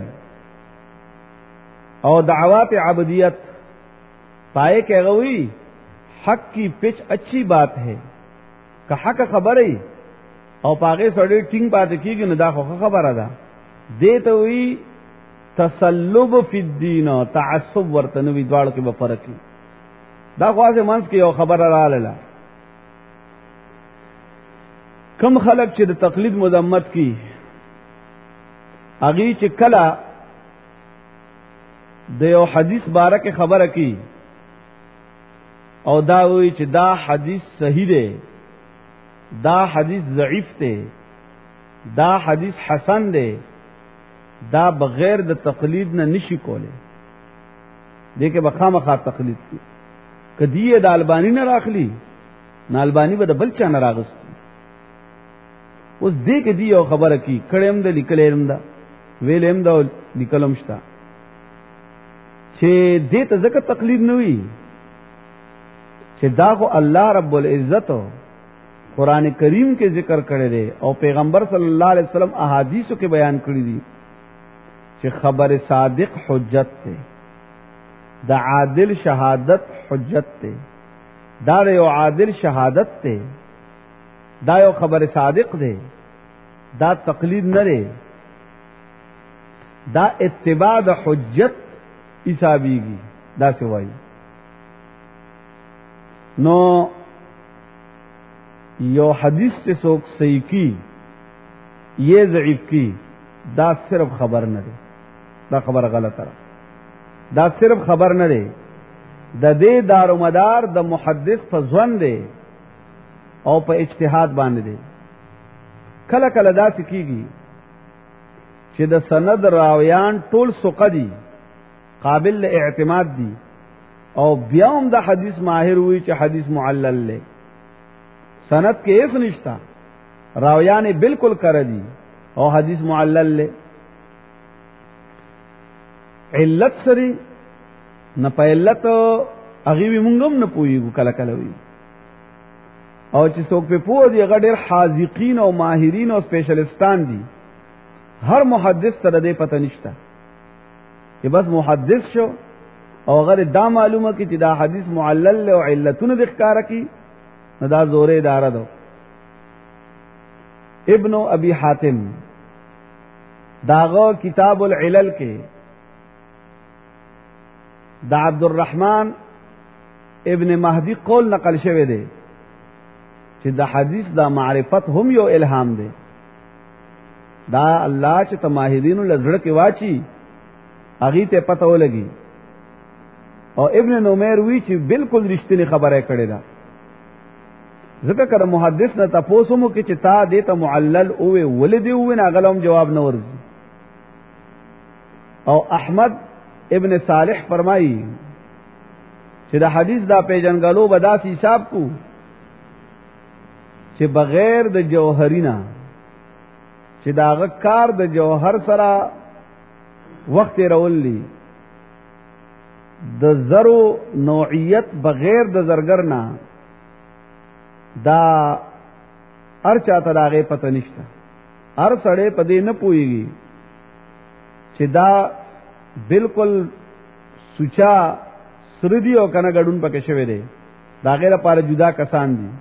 اور دعوات عبدیت پائے کہ غوی حق کی پچ اچھی بات ہے کہ حق خبر ہے اور پاگے سڑے ٹنگ بات کی کہ ندا خبر ادا دے تو ہوئی تسلب فی الدین او تعصب ورته نو دوالو کې به فرق وي. دا خواځه منځ کې یو خبره رااله، کم خلق چې د تقلید مذمت کی اغي چې کله د یو حدیث باره کې خبره کی او دا وی چې دا حدیث صحیح دی، دا حدیث ضعیف دی، دا حدیث حسن دی، دا بغیر د تقلید نه نشي کوله. دې کې بخامخا تقلید کی کدی د البانی نه راخلی نه البانی به د بل چا نه راغست. اوس دې کې دی یو خبره کی کړم د لیکلم دا ویلم دا لیکلم شتا چې دې ته ځکه تقلید نه وي چې دا خو الله رب العزت قرآن کریم کې ذکر کړی دی او پیغمبر صلی الله علیه وسلم احادیثو کې بیان کړی دي چې خبر صادق حجت ته، دا عادل شهادت حجت ته، دا یو عادل شهادت ته، دا یو خبر صادق دی، دا تقلید نه دی، دا اتباع د حجت حسابيږي. دا څه وایي نو یو حدیث سے څوک صحیح کی یہ ضعیف کی دا صرف خبر نه دی، دا خبر غلطه ده، دا صرف خبر نه دی، د دې دارومدار د محدث په ځوان دی او په اجتهاد باندې دی. کله کله دا سکیږي چې د سند راویان ټول ثقه قابل اعتماد دي او بیا هم د حدیث ماهر وي چې حدیث معلل له سند کې هیڅ نشتا، راویان بالکل کړه دي او حدیث معلل له علت سری نه په علت هغه وی مونږ هم نه پويګو کله کله وي او چې څوک په پوه دي هغه ډېر حاذقین او ماهرین او سپیشلیستان دي. هر محدث ته دې پته نشته چې بس محدث شو او هغه دا معلومه کی چې دا حدیث معلل او علتونه د ښکارا کی نو دا زورې اداره ده. ابن ابي حاتم داغو کتاب العلل کې دا عبد الرحمن ابن مهدی قول نقل شوی دی چې دا حدیث دا معرفت هم یو الهام دی، دا الله چې تماهدینو لزړه کې واچي اغه ته پته ولګي. او ابن نمیر وی چې بالکل رښتینی خبره کړې ده، ځکه کله محدث نه تاسو مو کې چې تا دې ته معلل او ولدي او نه غلم جواب نه ورزي. او احمد ابن صالح فرمایي چې دا حدیث دا پیژنګلو بداس حساب کو چې بغیر د جوهرینا چې داغه کار د جوهر سره وخت روللی د زرو نوعیت بغیر د زرګر نه دا ارچا ته داغه پته نشته. هر سړی په دې نه پويږي چې دا بالکل سوچا سردی او کنه غډون پکې شوی دی، دا غیر لپاره جدا کسان دي.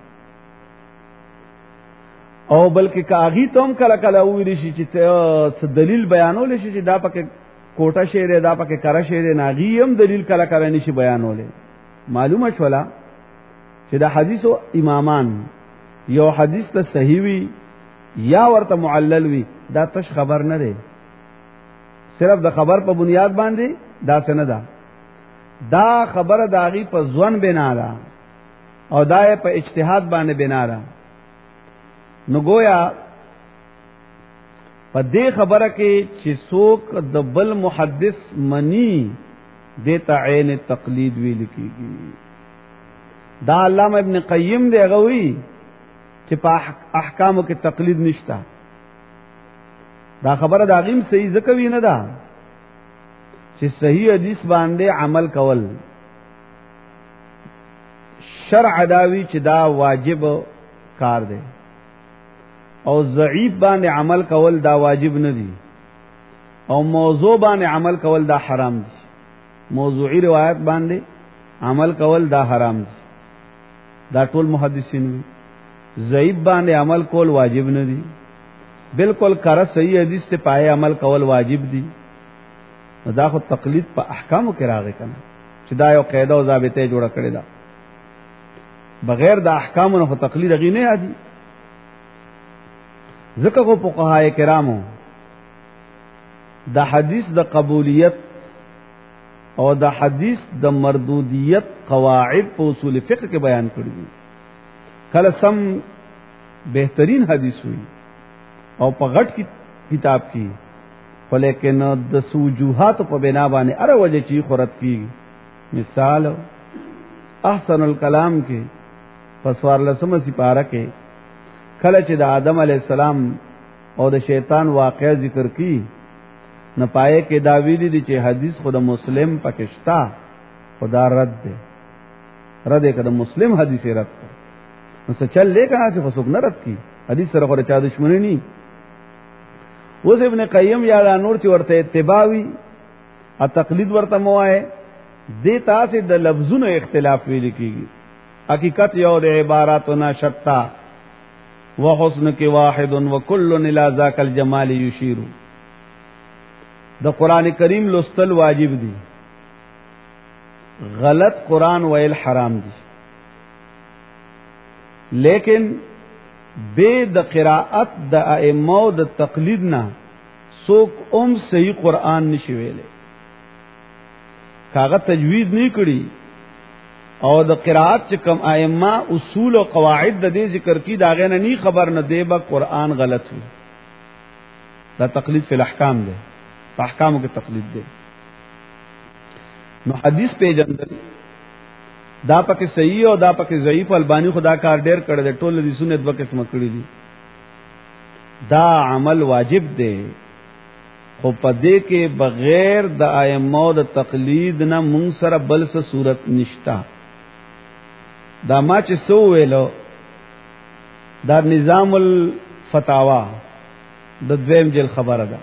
او بلکې کاغي توم کله کله ویل شي چې دلیل بیانول شي چې دا پکې کوټه شعر دا پکې کرا شعر ناغي هم دلیل کله کله نشي بیانول. معلومه شولا چې دا حدیثو امامان یو حدیث ته صحیح وي یا ورته معلل وي دا تش خبر نه دی، صرف د خبر په بنیاد باندې دا څه نه ده، دا خبره داغي په ځوان بنا ده او دا په اجتهاد باندې بنا ده. نو گویا په دې خبره کې چې څوک د بل محدث منی دیتا عین تقلید ویل کیږي. دا علامہ ابن قیم دی غوی چې په احکامو کې تقلید نشتا. دا خبره دا غیم صحیح ځکه وی نه ده چې صحیح حدیث باندې عمل کول شرع داوی چې دا واجب کار دی او ضعیف باندې عمل کول دا واجب نه دي او موضوع باندې عمل کول دا حرام دي. موضوعی روایت باندې عمل کول دا حرام دي، دا ټول محدثین وی. ضعیف باندې عمل کول واجب نه دي، بالکل کار صحیح حدیث ته پای عمل کول واجب دي. دا خو تقلید په احکامو کې راغی کنه چې دا یو قاعده او ضابطه جوړه کړی دا بغیر د احکامو نه تقلید غي نه یادي ځکه خو فقهای کرامو د حدیث د قبولیت او د حدیث د مردودیت قواعد په اصول فقه کې بیان کړی دي کله سم بهترین حدیث وي او په غټ کتاب کې ولیکن د سوجوحات په بنا باندې اره وجه چی خورت کی مثال احسن الکلام کې پسوار لسمه سپاره کې کله چې د آدم علی السلام او د شیطان واقعا ذکر کی نه پائے کې دا ویلي دي چې حدیث خود مسلم پکشتا خدا رد ده کړه مسلم حدیث رد کړ نو څه چل لیکن چې خو نه رد کی حدیث سره خو چا دښمنی نه اوس ابن قیم یا نور چې ورته اتباوی ا تقلید ورته موای دې تاسو د لفظونو اختلاف ویل کیږي حقیقت یو د عباراتنا شتا وحسن کی واحد وکل الى ذاک الجمال یشیر د قران کریم لوستل واجب دي غلط قران ویل حرام دي لیکن بے د قراءت د ائمه د تقلید نه څوک صحیح قران نشي ویلې کاغه تجوید نه کړي او د قراءت چې کم ائمه اصول او قواعد د دې ذکر کی داغه نه ني خبر نه دی به قران غلط وي دا تقلید فی الاحکام ده په احکامو کې تقلید ده نو حدیث پیجندل دا پکې صحیح او دا پکې ضعیف البانی خدا کار ډېر کړی دی ټول دي سنت وکړه سم کړی دي دا عمل واجب دی خو پدې کې بغیر د ائمه د تقلید نه مونږ سره بل څه صورت نشتا دا ما چې سو ویلو دا نظام الفتاوا د دویم جل خبره ده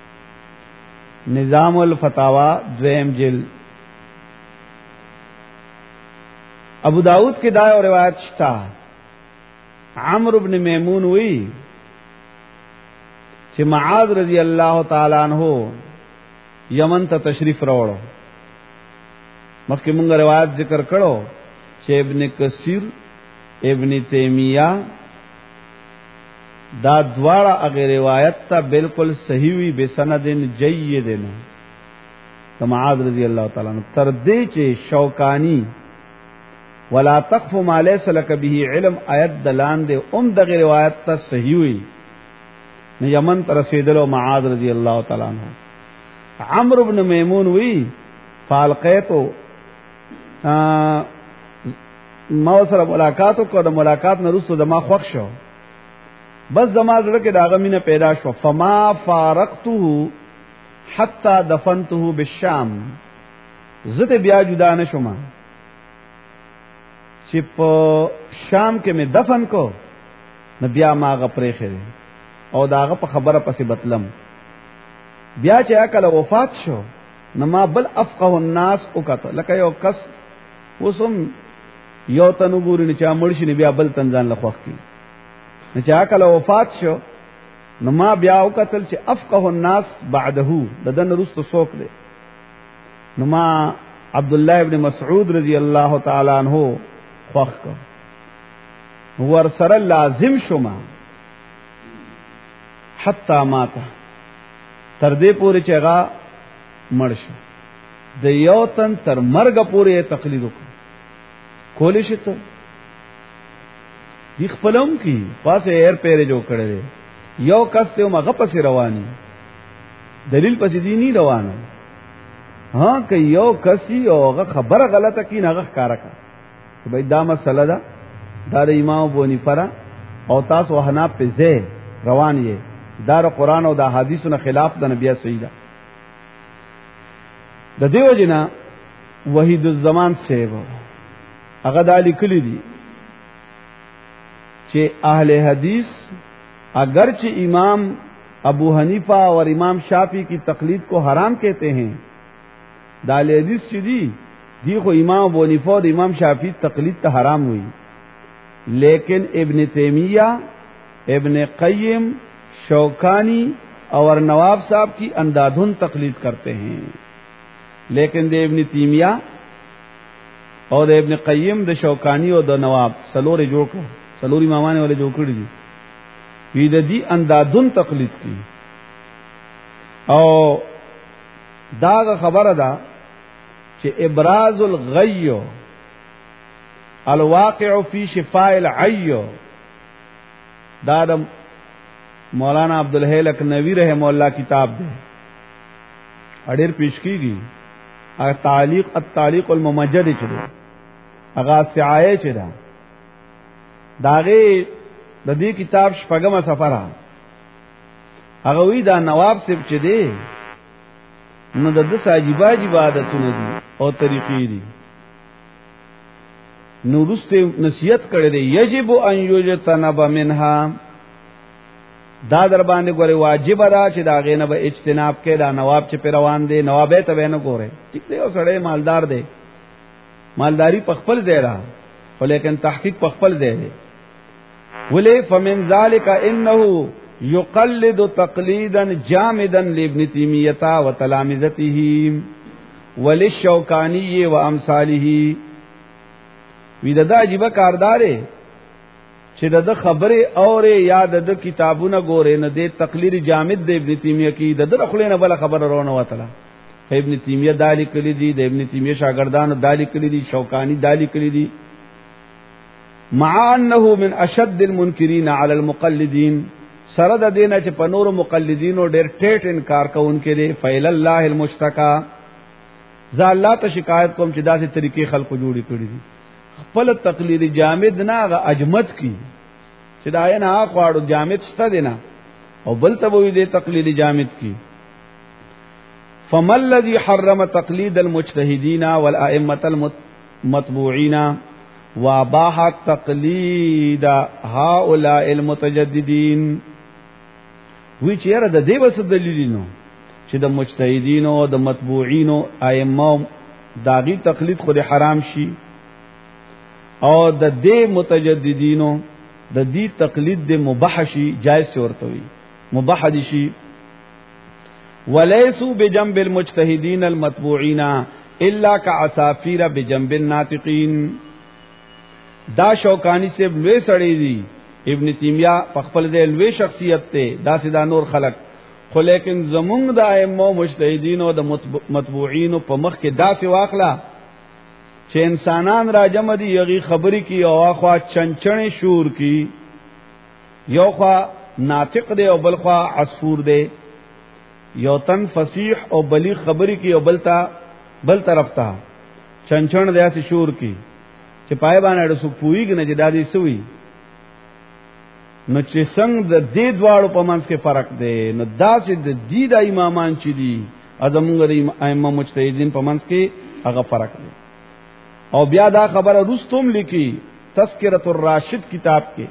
نظام الفتاوا دویم جل ابو داود کې دا یو روایت شتا عمرو بن میمون وی چې معاذ رضی الله تعالی عنہ یمن ته تشریف راوړو مخکې مونږ روایت ذکر کړو چې ابن کثیر ابن تیمیہ دا دواړه هغه روایت ته بالکل صحیح وی بسند جید نه معاذ رضی الله تعالی عنہ تر دې چې شوکانی ولا تقف ما ليس لك به علم آیت دلان دے دغه روایت ته صحیح وي نو یمن تر رسیدلو معاذ رضی الله تعالی عنہ عمرو بن میمون وی فالقیتو ما سره ملاقات کو د ملاقات نه رسو د ما خوښ شو بس زما زړه کې داغه مینه پیدا شو فما فارقته حتا دفنته بالشام زته بیا جدا نشم چې په شام کې مې دفن کو نو بیا ما غپرې خېره او داغه په خبره پسې بتلم بیا چې اکل وفات شو نو ما بل افقه الناس وکړه لکه یو کس وسم یو تنو ګوري نه چا مرشي نه بیا بل تنځان لخوخ کی نه چا اکل وفات شو نو ما بیا وکتل چې افقه الناس بعده ددن رست سوک دے نو ما عبد الله ابن مسعود رضی الله تعالی عنہ خوخ کو ور سره لازم شوما حتا ماتا تر دې پورې چې هغه مړ شو د یو تن تر مرګ پورې تقلید وکړ کولی شي ته دی خپلم کی پاسه ایر پیره جو کړي یو کس ته مغه پسې رواني دلیل پسې دی نه روانه ها که یو کسي او هغه خبره غلطه کی نه ښکارا کا بھئی دا مسله ده دا د امام ابو حنیفه او تاسو حناف په ځای روان یې دا قرآن او د حدیثونو خلاف د نبی صحیح ده د دیو جنا وحید الزمان سیو هغه د لیکلي دي چې اهل حدیث اگرچہ امام ابو حنیفہ اور امام شافعی کی تقلید کو حرام کہتے ہیں دال حدیث چدی دی خو امام ابو حنیفہ اور امام شافعی تقلید تا حرام ہوئی لیکن ابن تیمیہ ابن قیم شوکانی और नवाब साहब की अंधाधुन तकलीद करते हैं। लेकिन दे इब्न तैमिया और दे इब्न qayyim दे शौकानी और दे नवाब सलोरे जोड़ को सलोरी मामाने वाले जो कड़ी दी विददी अंधाधुन तकलीद की। और दाग खबर अदा कि इब्राजुल गय्य अलवाक़िउ फी शिफाइल अय्य दादम मौलाना अब्दुल है लखनवी रहमहुल्लाह किताब दे अडेर पेश की गई तालीक अत्तालीक उल-मुमज्जद चले अगा से आए चला दागे ददी किताब शपगम सफरा अगवी दा नवाब सिब चदे न दद साजिबा इबादतुन दी और तरीक़ी दी नुरुस्ते नसीहत करे दे यजिब अन युजतनब मिनहा दा در باندې ګوره واجب دا چې دا غینه به اجتناب کې دا نواب چې پیروان دي نوابه ته نه ګوره ټیک دی او سړی مالدار دی مالداری پخپل دی را ولیکن تحقیق پخپل دی ولی فمن ذلك انه يقلد تقليدا جامدا لابن تيميه وتلامذته وللشوكاني وامثاله ودا عجیب کاردار چې د خبره اور یاد د کتابونه ګورې نه د تقلید جامد د ابن تیمیه کی د خلینه بل خبر ورونه وتله ابن تیمیه دالی کلی دی د ابن تیمیه شاګردانو دالی کلی دی شوکانی دالی کلی دی مع انه من اشد المنکرین علی المقلدین سره د دینه چې په نور مقلدینو ډېر ټیټ انکار کوونکې دی فیل الله المشتکا ذا الله ته شکایت کوم چې داسې طریقې خلقو جوړی کړی دي خپل تقلید جامد نه غ اجمد کی چې دا نه خواړو جامد شته دینا او بل ته وې دې تقلید جامد کی فما الذي حرم تقلید المجتهدين والائمه المتبوعين واباح تقلید هؤلاء المتجددين وی چیرې د دې وس دلیلینو چې د مجتهدین او د متبوعین او ائمه داغي تقلید خود حرام شي او د دې متجددینو د دې تقلید د مباح شي جائز ورته وي مباح دي شي وليسوا بجنب المجتهدين المتبوعين الا كعصافير بجنب الناطقين دا شوکانی سے لوی سړی دي ابن تیمیہ په خپل ځای لوی شخصیت ته دا سیدا نور خلق خو لیکن زمونږ د ائمه مجتهدین او د متبوعین په مخ کې دا سی واخلا چې انسانان را جمع دي یغي خبري کی او اخوا چنچنې شور کی یو خوا ناطق دی او بل خوا عصفور دی یو تن فصیح او بلیغ خبري کی او بل طرف ته چنچن دی اسی شور کی چې پای باندې د سپویګ نه جدادي سوی نو چې څنګه د دې دواړو په منځ کې فرق دی نو داسې د دې د امامان چې دي ازمغه د ائمه مجتهدین په منځ کې هغه فرق دی او بیا دا خبره رستم لکی تذکرۃ الراشد کتاب کې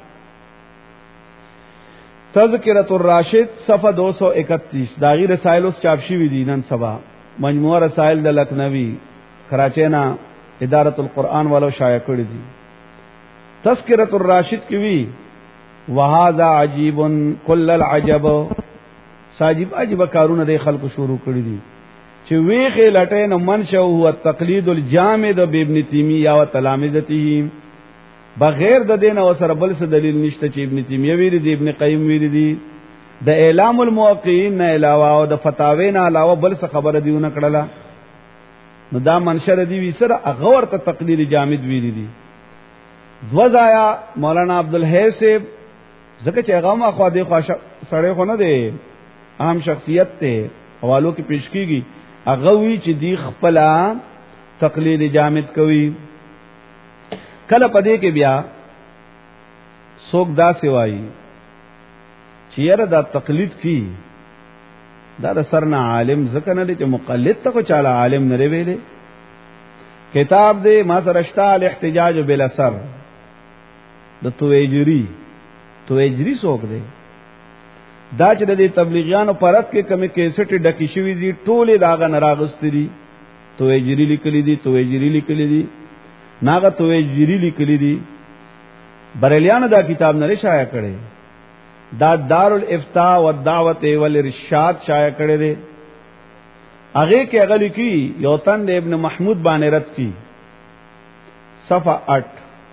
تذکرۃ الراشد صفحه 231 دا غیر رسائل اوس چاپ شوی دي نن سبا مجموعه رسائل د لکنوی کراچی نا ادارت القرآن والو شایع کړی دي تذکرۃ الراشد کې وی وهذا عجیب کل العجب ساجب عجب کارونه د خلکو شروع کړی دي چې ویخه لټه نو منشأ هو التقلید الجامد بابن تیمیہ و تلامذته بغیر د دین او سره بل څه دلیل نشته چې ابن تیمیہ ویری دی ابن قیم ویری دی د اعلام الموقعین نه علاوه او د فتاوی نه علاوه بل څه خبره دیونه کړله نو دا منشأ دی وی سره هغه ورته تقلید جامد ویری دی دوزایا مولانا عبدالحی سے زکه چې هغه ما خو دې خواشه سره خو نه دی عام شخصیت ته حوالو کې پیش کیږي هغه وی چې دی خپل تقلید جامد کوي کله پدې کې بیا څوک دا سوای چې یره دا تقلید کی دا د سرنا عالم ځکه نه دی چې مقلد ته کو چاله عالم نه ویلې کتاب دې ما سرشتہ الاحتجاج بالاثر د تویجری څوک دی دا چې د تبلیغیانو پرد کې کمی کیسټ ډکی شوی دي ټوله داغه نراغستري تویجری لیکلی دي ناغه تویجری لیکلی دي بریلیانو دا کتاب نه شایع کړي دا دار الافتاء والدعوت والارشاد شایع کړی دی. هغه کې هغه لیکي یو تن ابن محمود باندې رد کی صفحه 8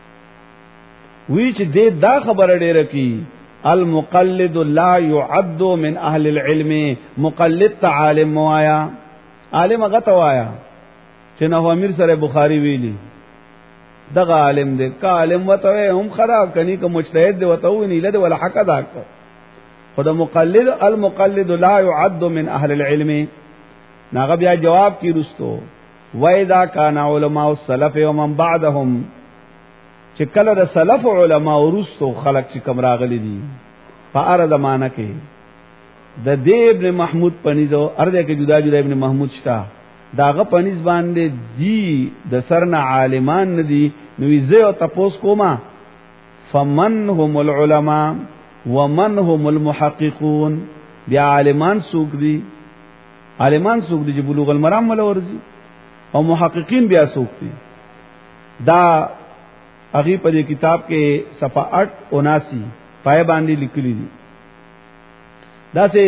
وی چې دې دا خبره ډیره کی المقلد لا يعد من اهل العلم. مقلد تعالم وایا عالم هغه توایا چې نه امیر سره بخاری ویلی دغه عالم دې کا عالم وته هم خراب کني که مجتهد دی وته ونی له ولا حق ادا کو. خدا مقلد المقلد لا يعد من اهل العلم. ناغه بیا جواب کی رستو وَإِذَا كَانَ عُلَمَاءُ السَّلَفِ وَمَن بَعْدَهُمْ. چې کله د سلف علما ورستو خلق چې کوم راغلي دي په اړه د معنی کې د دې ابن محمود پنيزو ارده کې جدا جدا ابن محمود شتا داغه پنيز باندې دی د سرنا عالمان ندي نو زه او تاسو کومه فمن هم العلماء ومن هم المحققون. بیا عالمان سوق دي عالمان سوق دي چې بلوغ المرام ولا ورزي او محققین بیا سوق دي. دا اغي په دې کتاب کې صفحه 879 پای باندې لیکلي دي. دا سه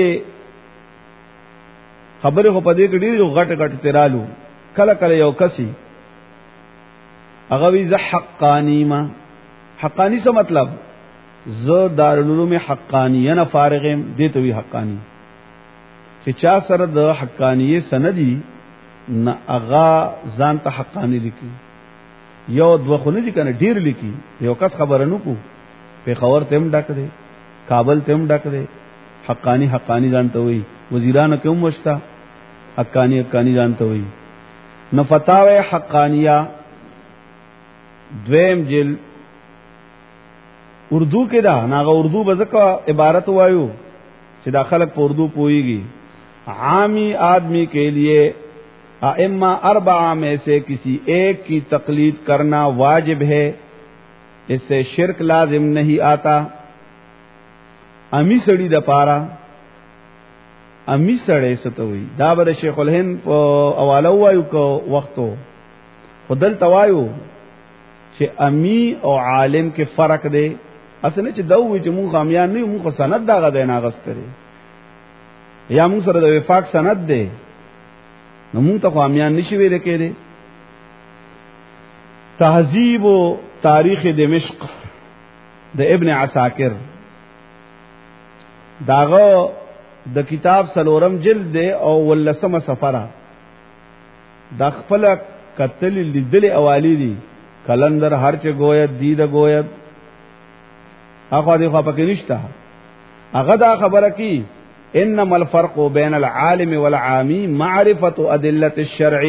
خبره خو په دې کې ډېر غټ غټ تیرالو. کله کله یو کسي هغه وی ز حقانی ما حقانی څه مطلب ز دارالعلوم حقانیه نه فارغم دې ته وی حقانی چې چا سره د حقانیه سندي نه اغا ځان ته حقانی لیکي یو دو خونه دي کنه ډیر لیکي. یو کس خبره نو کو په خبر تم ډک دی کابل تم ډک دی حقانی حقانی ځانته وي وزیرانو کوم وشتا حقانی حقانی ځانته وي. نو فتاوی حقانیه دویم جل اردو کې دا ناغه اردو بزکه عبارت وایو چې دا خلک په اردو پويږي. عامی آدمی کے لیے ائمہ اربعہ میں سے کسی ایک کی تقلید کرنا واجب ہے. اس سے شرک لازم نہیں آتا. امی سړی د پارا امی سړی ستوي دا به شیخ الهند په حواله وایو کو وختو خدل توایو چې امی او عالم کې فرق دی. اسنه چې دوی چې مونږ خامیان نه مونږ سند داغه دی ناغستره یا مونږ سره د وفاق سند دی نو مونږ ته خامیان نشي ویل کېده. تهذیب و تاریخ دمشق د ابن عساکر داغه د کتاب سلورم جلد دی او ولسمه سفره د خپل قتل لیدل اوالی دي کلندر هر چه گوید دید گوید اخو دې خو پکې نشته. هغه دا خبره کی انما الفرق بين العالم والعامي معرفه ادله الشرع.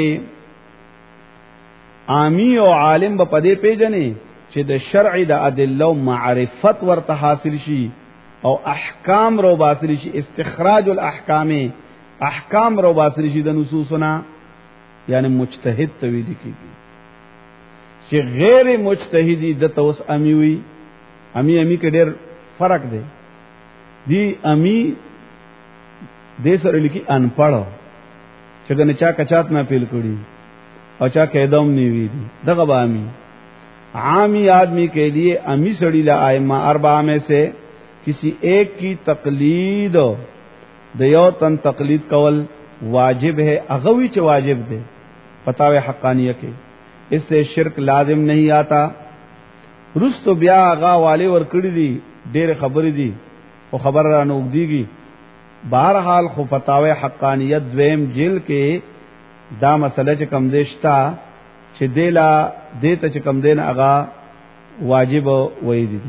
عامی او عالم په دې پیژنې چې د شرع د ادله او معرفت ورته حاصل شي او احکام رو باسل شي. استخراج الاحکام احکام رو باسل شي د نصوصنا یعنی مجتهد توید کیږي چې غیر مجتهدی د توس امی وی امی کې ډېر فرق دی. دی امی دې سره لیکي ان پړو چې ګنه چا کچات نه پیل کړي او چا کېدوم نیوي دي دغه به امی. عامی آدمی کے لیے امی سڑی لا ائمہ اربعہ میں سے کسی ایک کی تقلید دیو تن تقلید کول واجب ہے. اغوی چ واجب دے فتاوی حقانیہ کے اس سے شرک لازم نہیں آتا. رست بیا آغا والے ور کړی دي ډېر خبرې دي او خبر را نوګ دیږي. بہرحال خو فتاوی حقانیت دویم جیل کې دا مسله چې کم دیشتا چې دیلا دیته چې کم دین آغا واجب وې دي.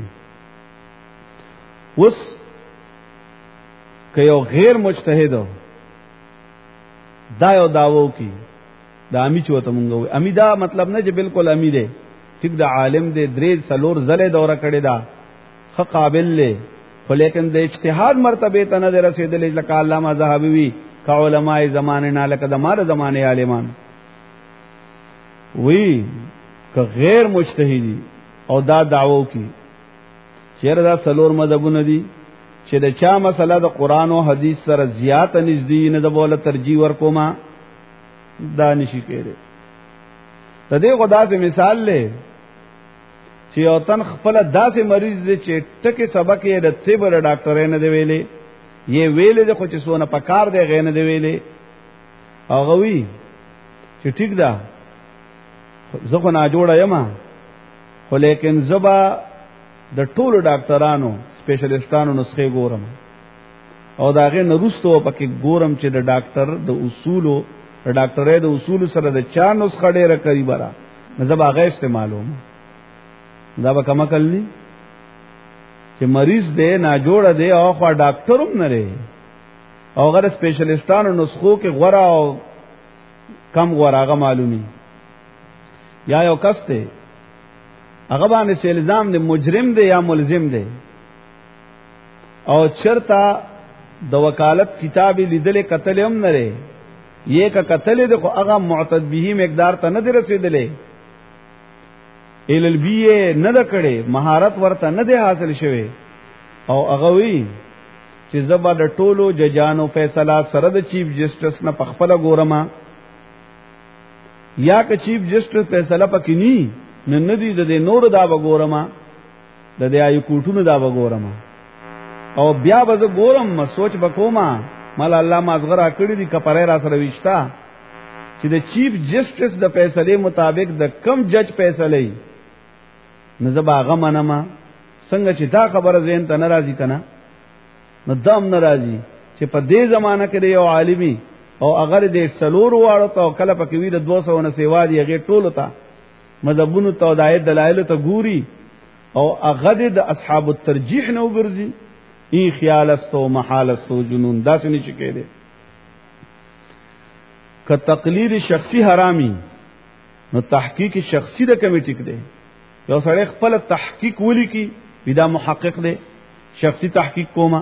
وس که یو غیر مجتهد دا یو داوو کی دا امی چوته مونږ وې امی دا مطلب نه چې بالکل امی دی ټیک دا عالم دی درې سلور زله دوره کړي دا خ قابل له خو لیکن د اجتهاد مرتبه ته نه رسیدلې لکه علامه زاهبی وی کا علماء زمانه نه لکه د مار زمانه عالمان وی که غیر مجتهدی او دا دعوو کی چیرې دا سلور مذهبونه دي چې د چا مسله د قران او حدیث سره زیات نږدې نه د بوله ترجیح ورکوما دا نشي کېږي. ته دې خدا سے مثال لې چې یو تن خپل داسې مریض دی چې ټکي سبق یې د طب د ډاکټر نه دی ویلې، یې ویلې د خو چې سونه پکار دی غې نه دی ویلې، هغه وی چې ټیک ده زه خو نه جوړه یم، خو لیکن زبا د ټولو ډاکټرانو سپیشلیستانو نسخه ګورم او داغه نرستو پکې ګورم چې د ډاکټر د اصولو د ډاکټرې د اصولو سره د چا نسخه ډیره قریبه را نه زبا هغه استعمالوم. دا به کما کړلی چې مریض دې نه جوړه دې او خو ډاکټروم نه لري او غره سپیشلیستانو نسخو کې غورا او کم غوراغه معلومي. یا یو کس ته هغه باندې چې الزام دی مجرم دی یا ملزم دی او چرتا د وکالت کتاب لیدل قتل هم نه لري، یہ کا قتل دی خو هغه معتد به مقدار ته نه دی رسیدلې، ال بی نه د کړي مهارت ورته نه دی حاصل شوی او هغه وی چې زبر د ټولو ججانو فیصله سره د چیف جسټس نه پخپل ګورما، یا که چیف جسټس فیصله پکې نی نه دی د نور دا وګورما د دې آی کوټونو دا وګورما او بیا به زه ګورم ما سوچ وکوما مال الله مازغرا کړی دی کپاره را سره وشتا چې د چیف جسټس د فیصله مطابق د کم جج فیصله نه زبا غمنما څنګه چې دا خبره زین ته ناراضی کنا نو دم ناراضی چې په دې زمانہ کې یو عالمي او اگر دې سلور واړو ته کله پکې وی د 200 نه سیوا دی هغه ټولو ته مذهبونو ته دایې دلایل ته ګوري او اغه د اصحاب الترجیح نو ګرځي ای خیال استو محال استو جنون داسې نشي کېده. که تقلید شخصی حرامي نو تحقیق شخصی د کمیټه کې دی، یو سړی خپل تحقیق ولي کی ودا محقق دی شخصی تحقیق کوما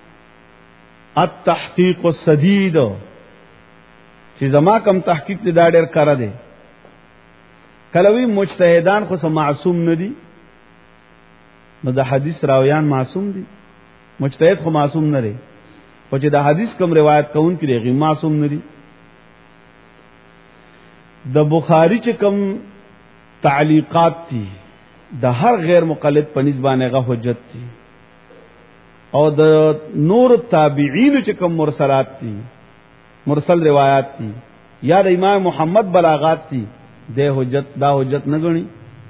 التحقیق السدید چې زما کم تحقیق دې دا ډېر کار دی. کلوی مجتهدان خو معصوم نه دي نو د حدیث راویان معصوم دي، مجتهد خو معصوم نه لري خو چې د حدیث کوم روایت کوون کې دی معصوم نه دي. د بخاری چې کوم تعلیقات دي د هر غیر مقلد په نسبانه غو حجت دي او د نور تابعین چې کوم مرسلات دي مرسل روایات دي یا د امام محمد بلاغات دي د حجت دا حجت نه غني.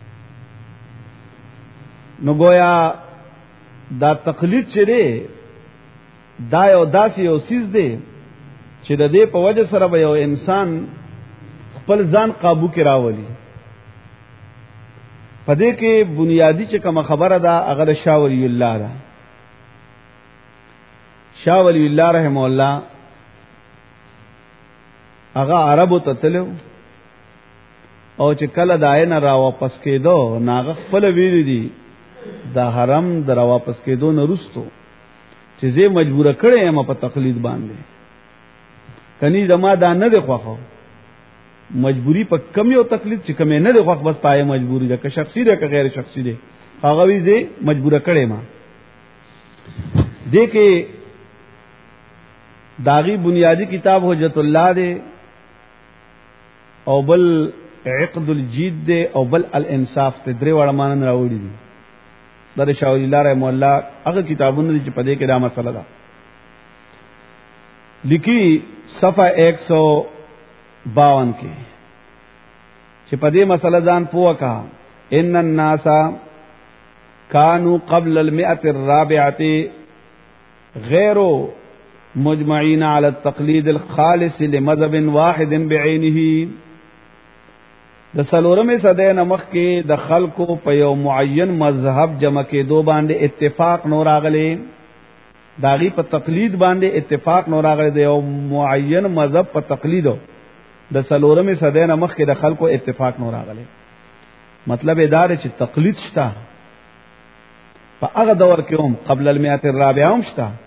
نو گویا دا تقلید چې دی دا یو داسې یو سیز دی چې د دې په وجه سره به یو انسان خپل ځان قابو کې راولي. په دې کې بنیادی چې کوم خبره ده هغه شاه ولی الله ده. شاه ولی الله رحم الله هغه عربو ته تلو او چې کله دای نه را واپس کېدو ناغه خپل ویل دي دا حرم در واپس کېدو نه رستو چې زه مجبور کړې یم په تقلید باندې کني زما دا نه دی خوخه مجبوری په کم یو تقلید چې کم نه دی خوخه بس پای مجبوری ده که شخصي ده که غیر شخصي ده هغه وی زه مجبور کړې ما دې کې داغي بنیادی کتاب حجت الله ده او بل عقد الجید ده او بل الانصاف ته درې وړ مان راوړي دي در شاه ولی الله رحم الله هغه کتابونه چې په دې کې دا مسله ده لیکي صفحه 152 کې چې په دې مسله ځان پوه کا ان الناس كانوا قبل 104 غير مجمعين على التقليد الخالص لمذهب واحد بعينه. د سلورمه صدې نمخ کې د خلکو په یو معین مذهب جمع کې دو باندې اتفاق نور راغلي، داغي په تقلید باندې اتفاق نور راغلي د یو معین مذهب په تقلید د سلورمه صدې نمخ کې د خلکو اتفاق نور راغلي. مطلب ادارې چې تقلید شته په هغه دور کې هم قبل 104 هم شته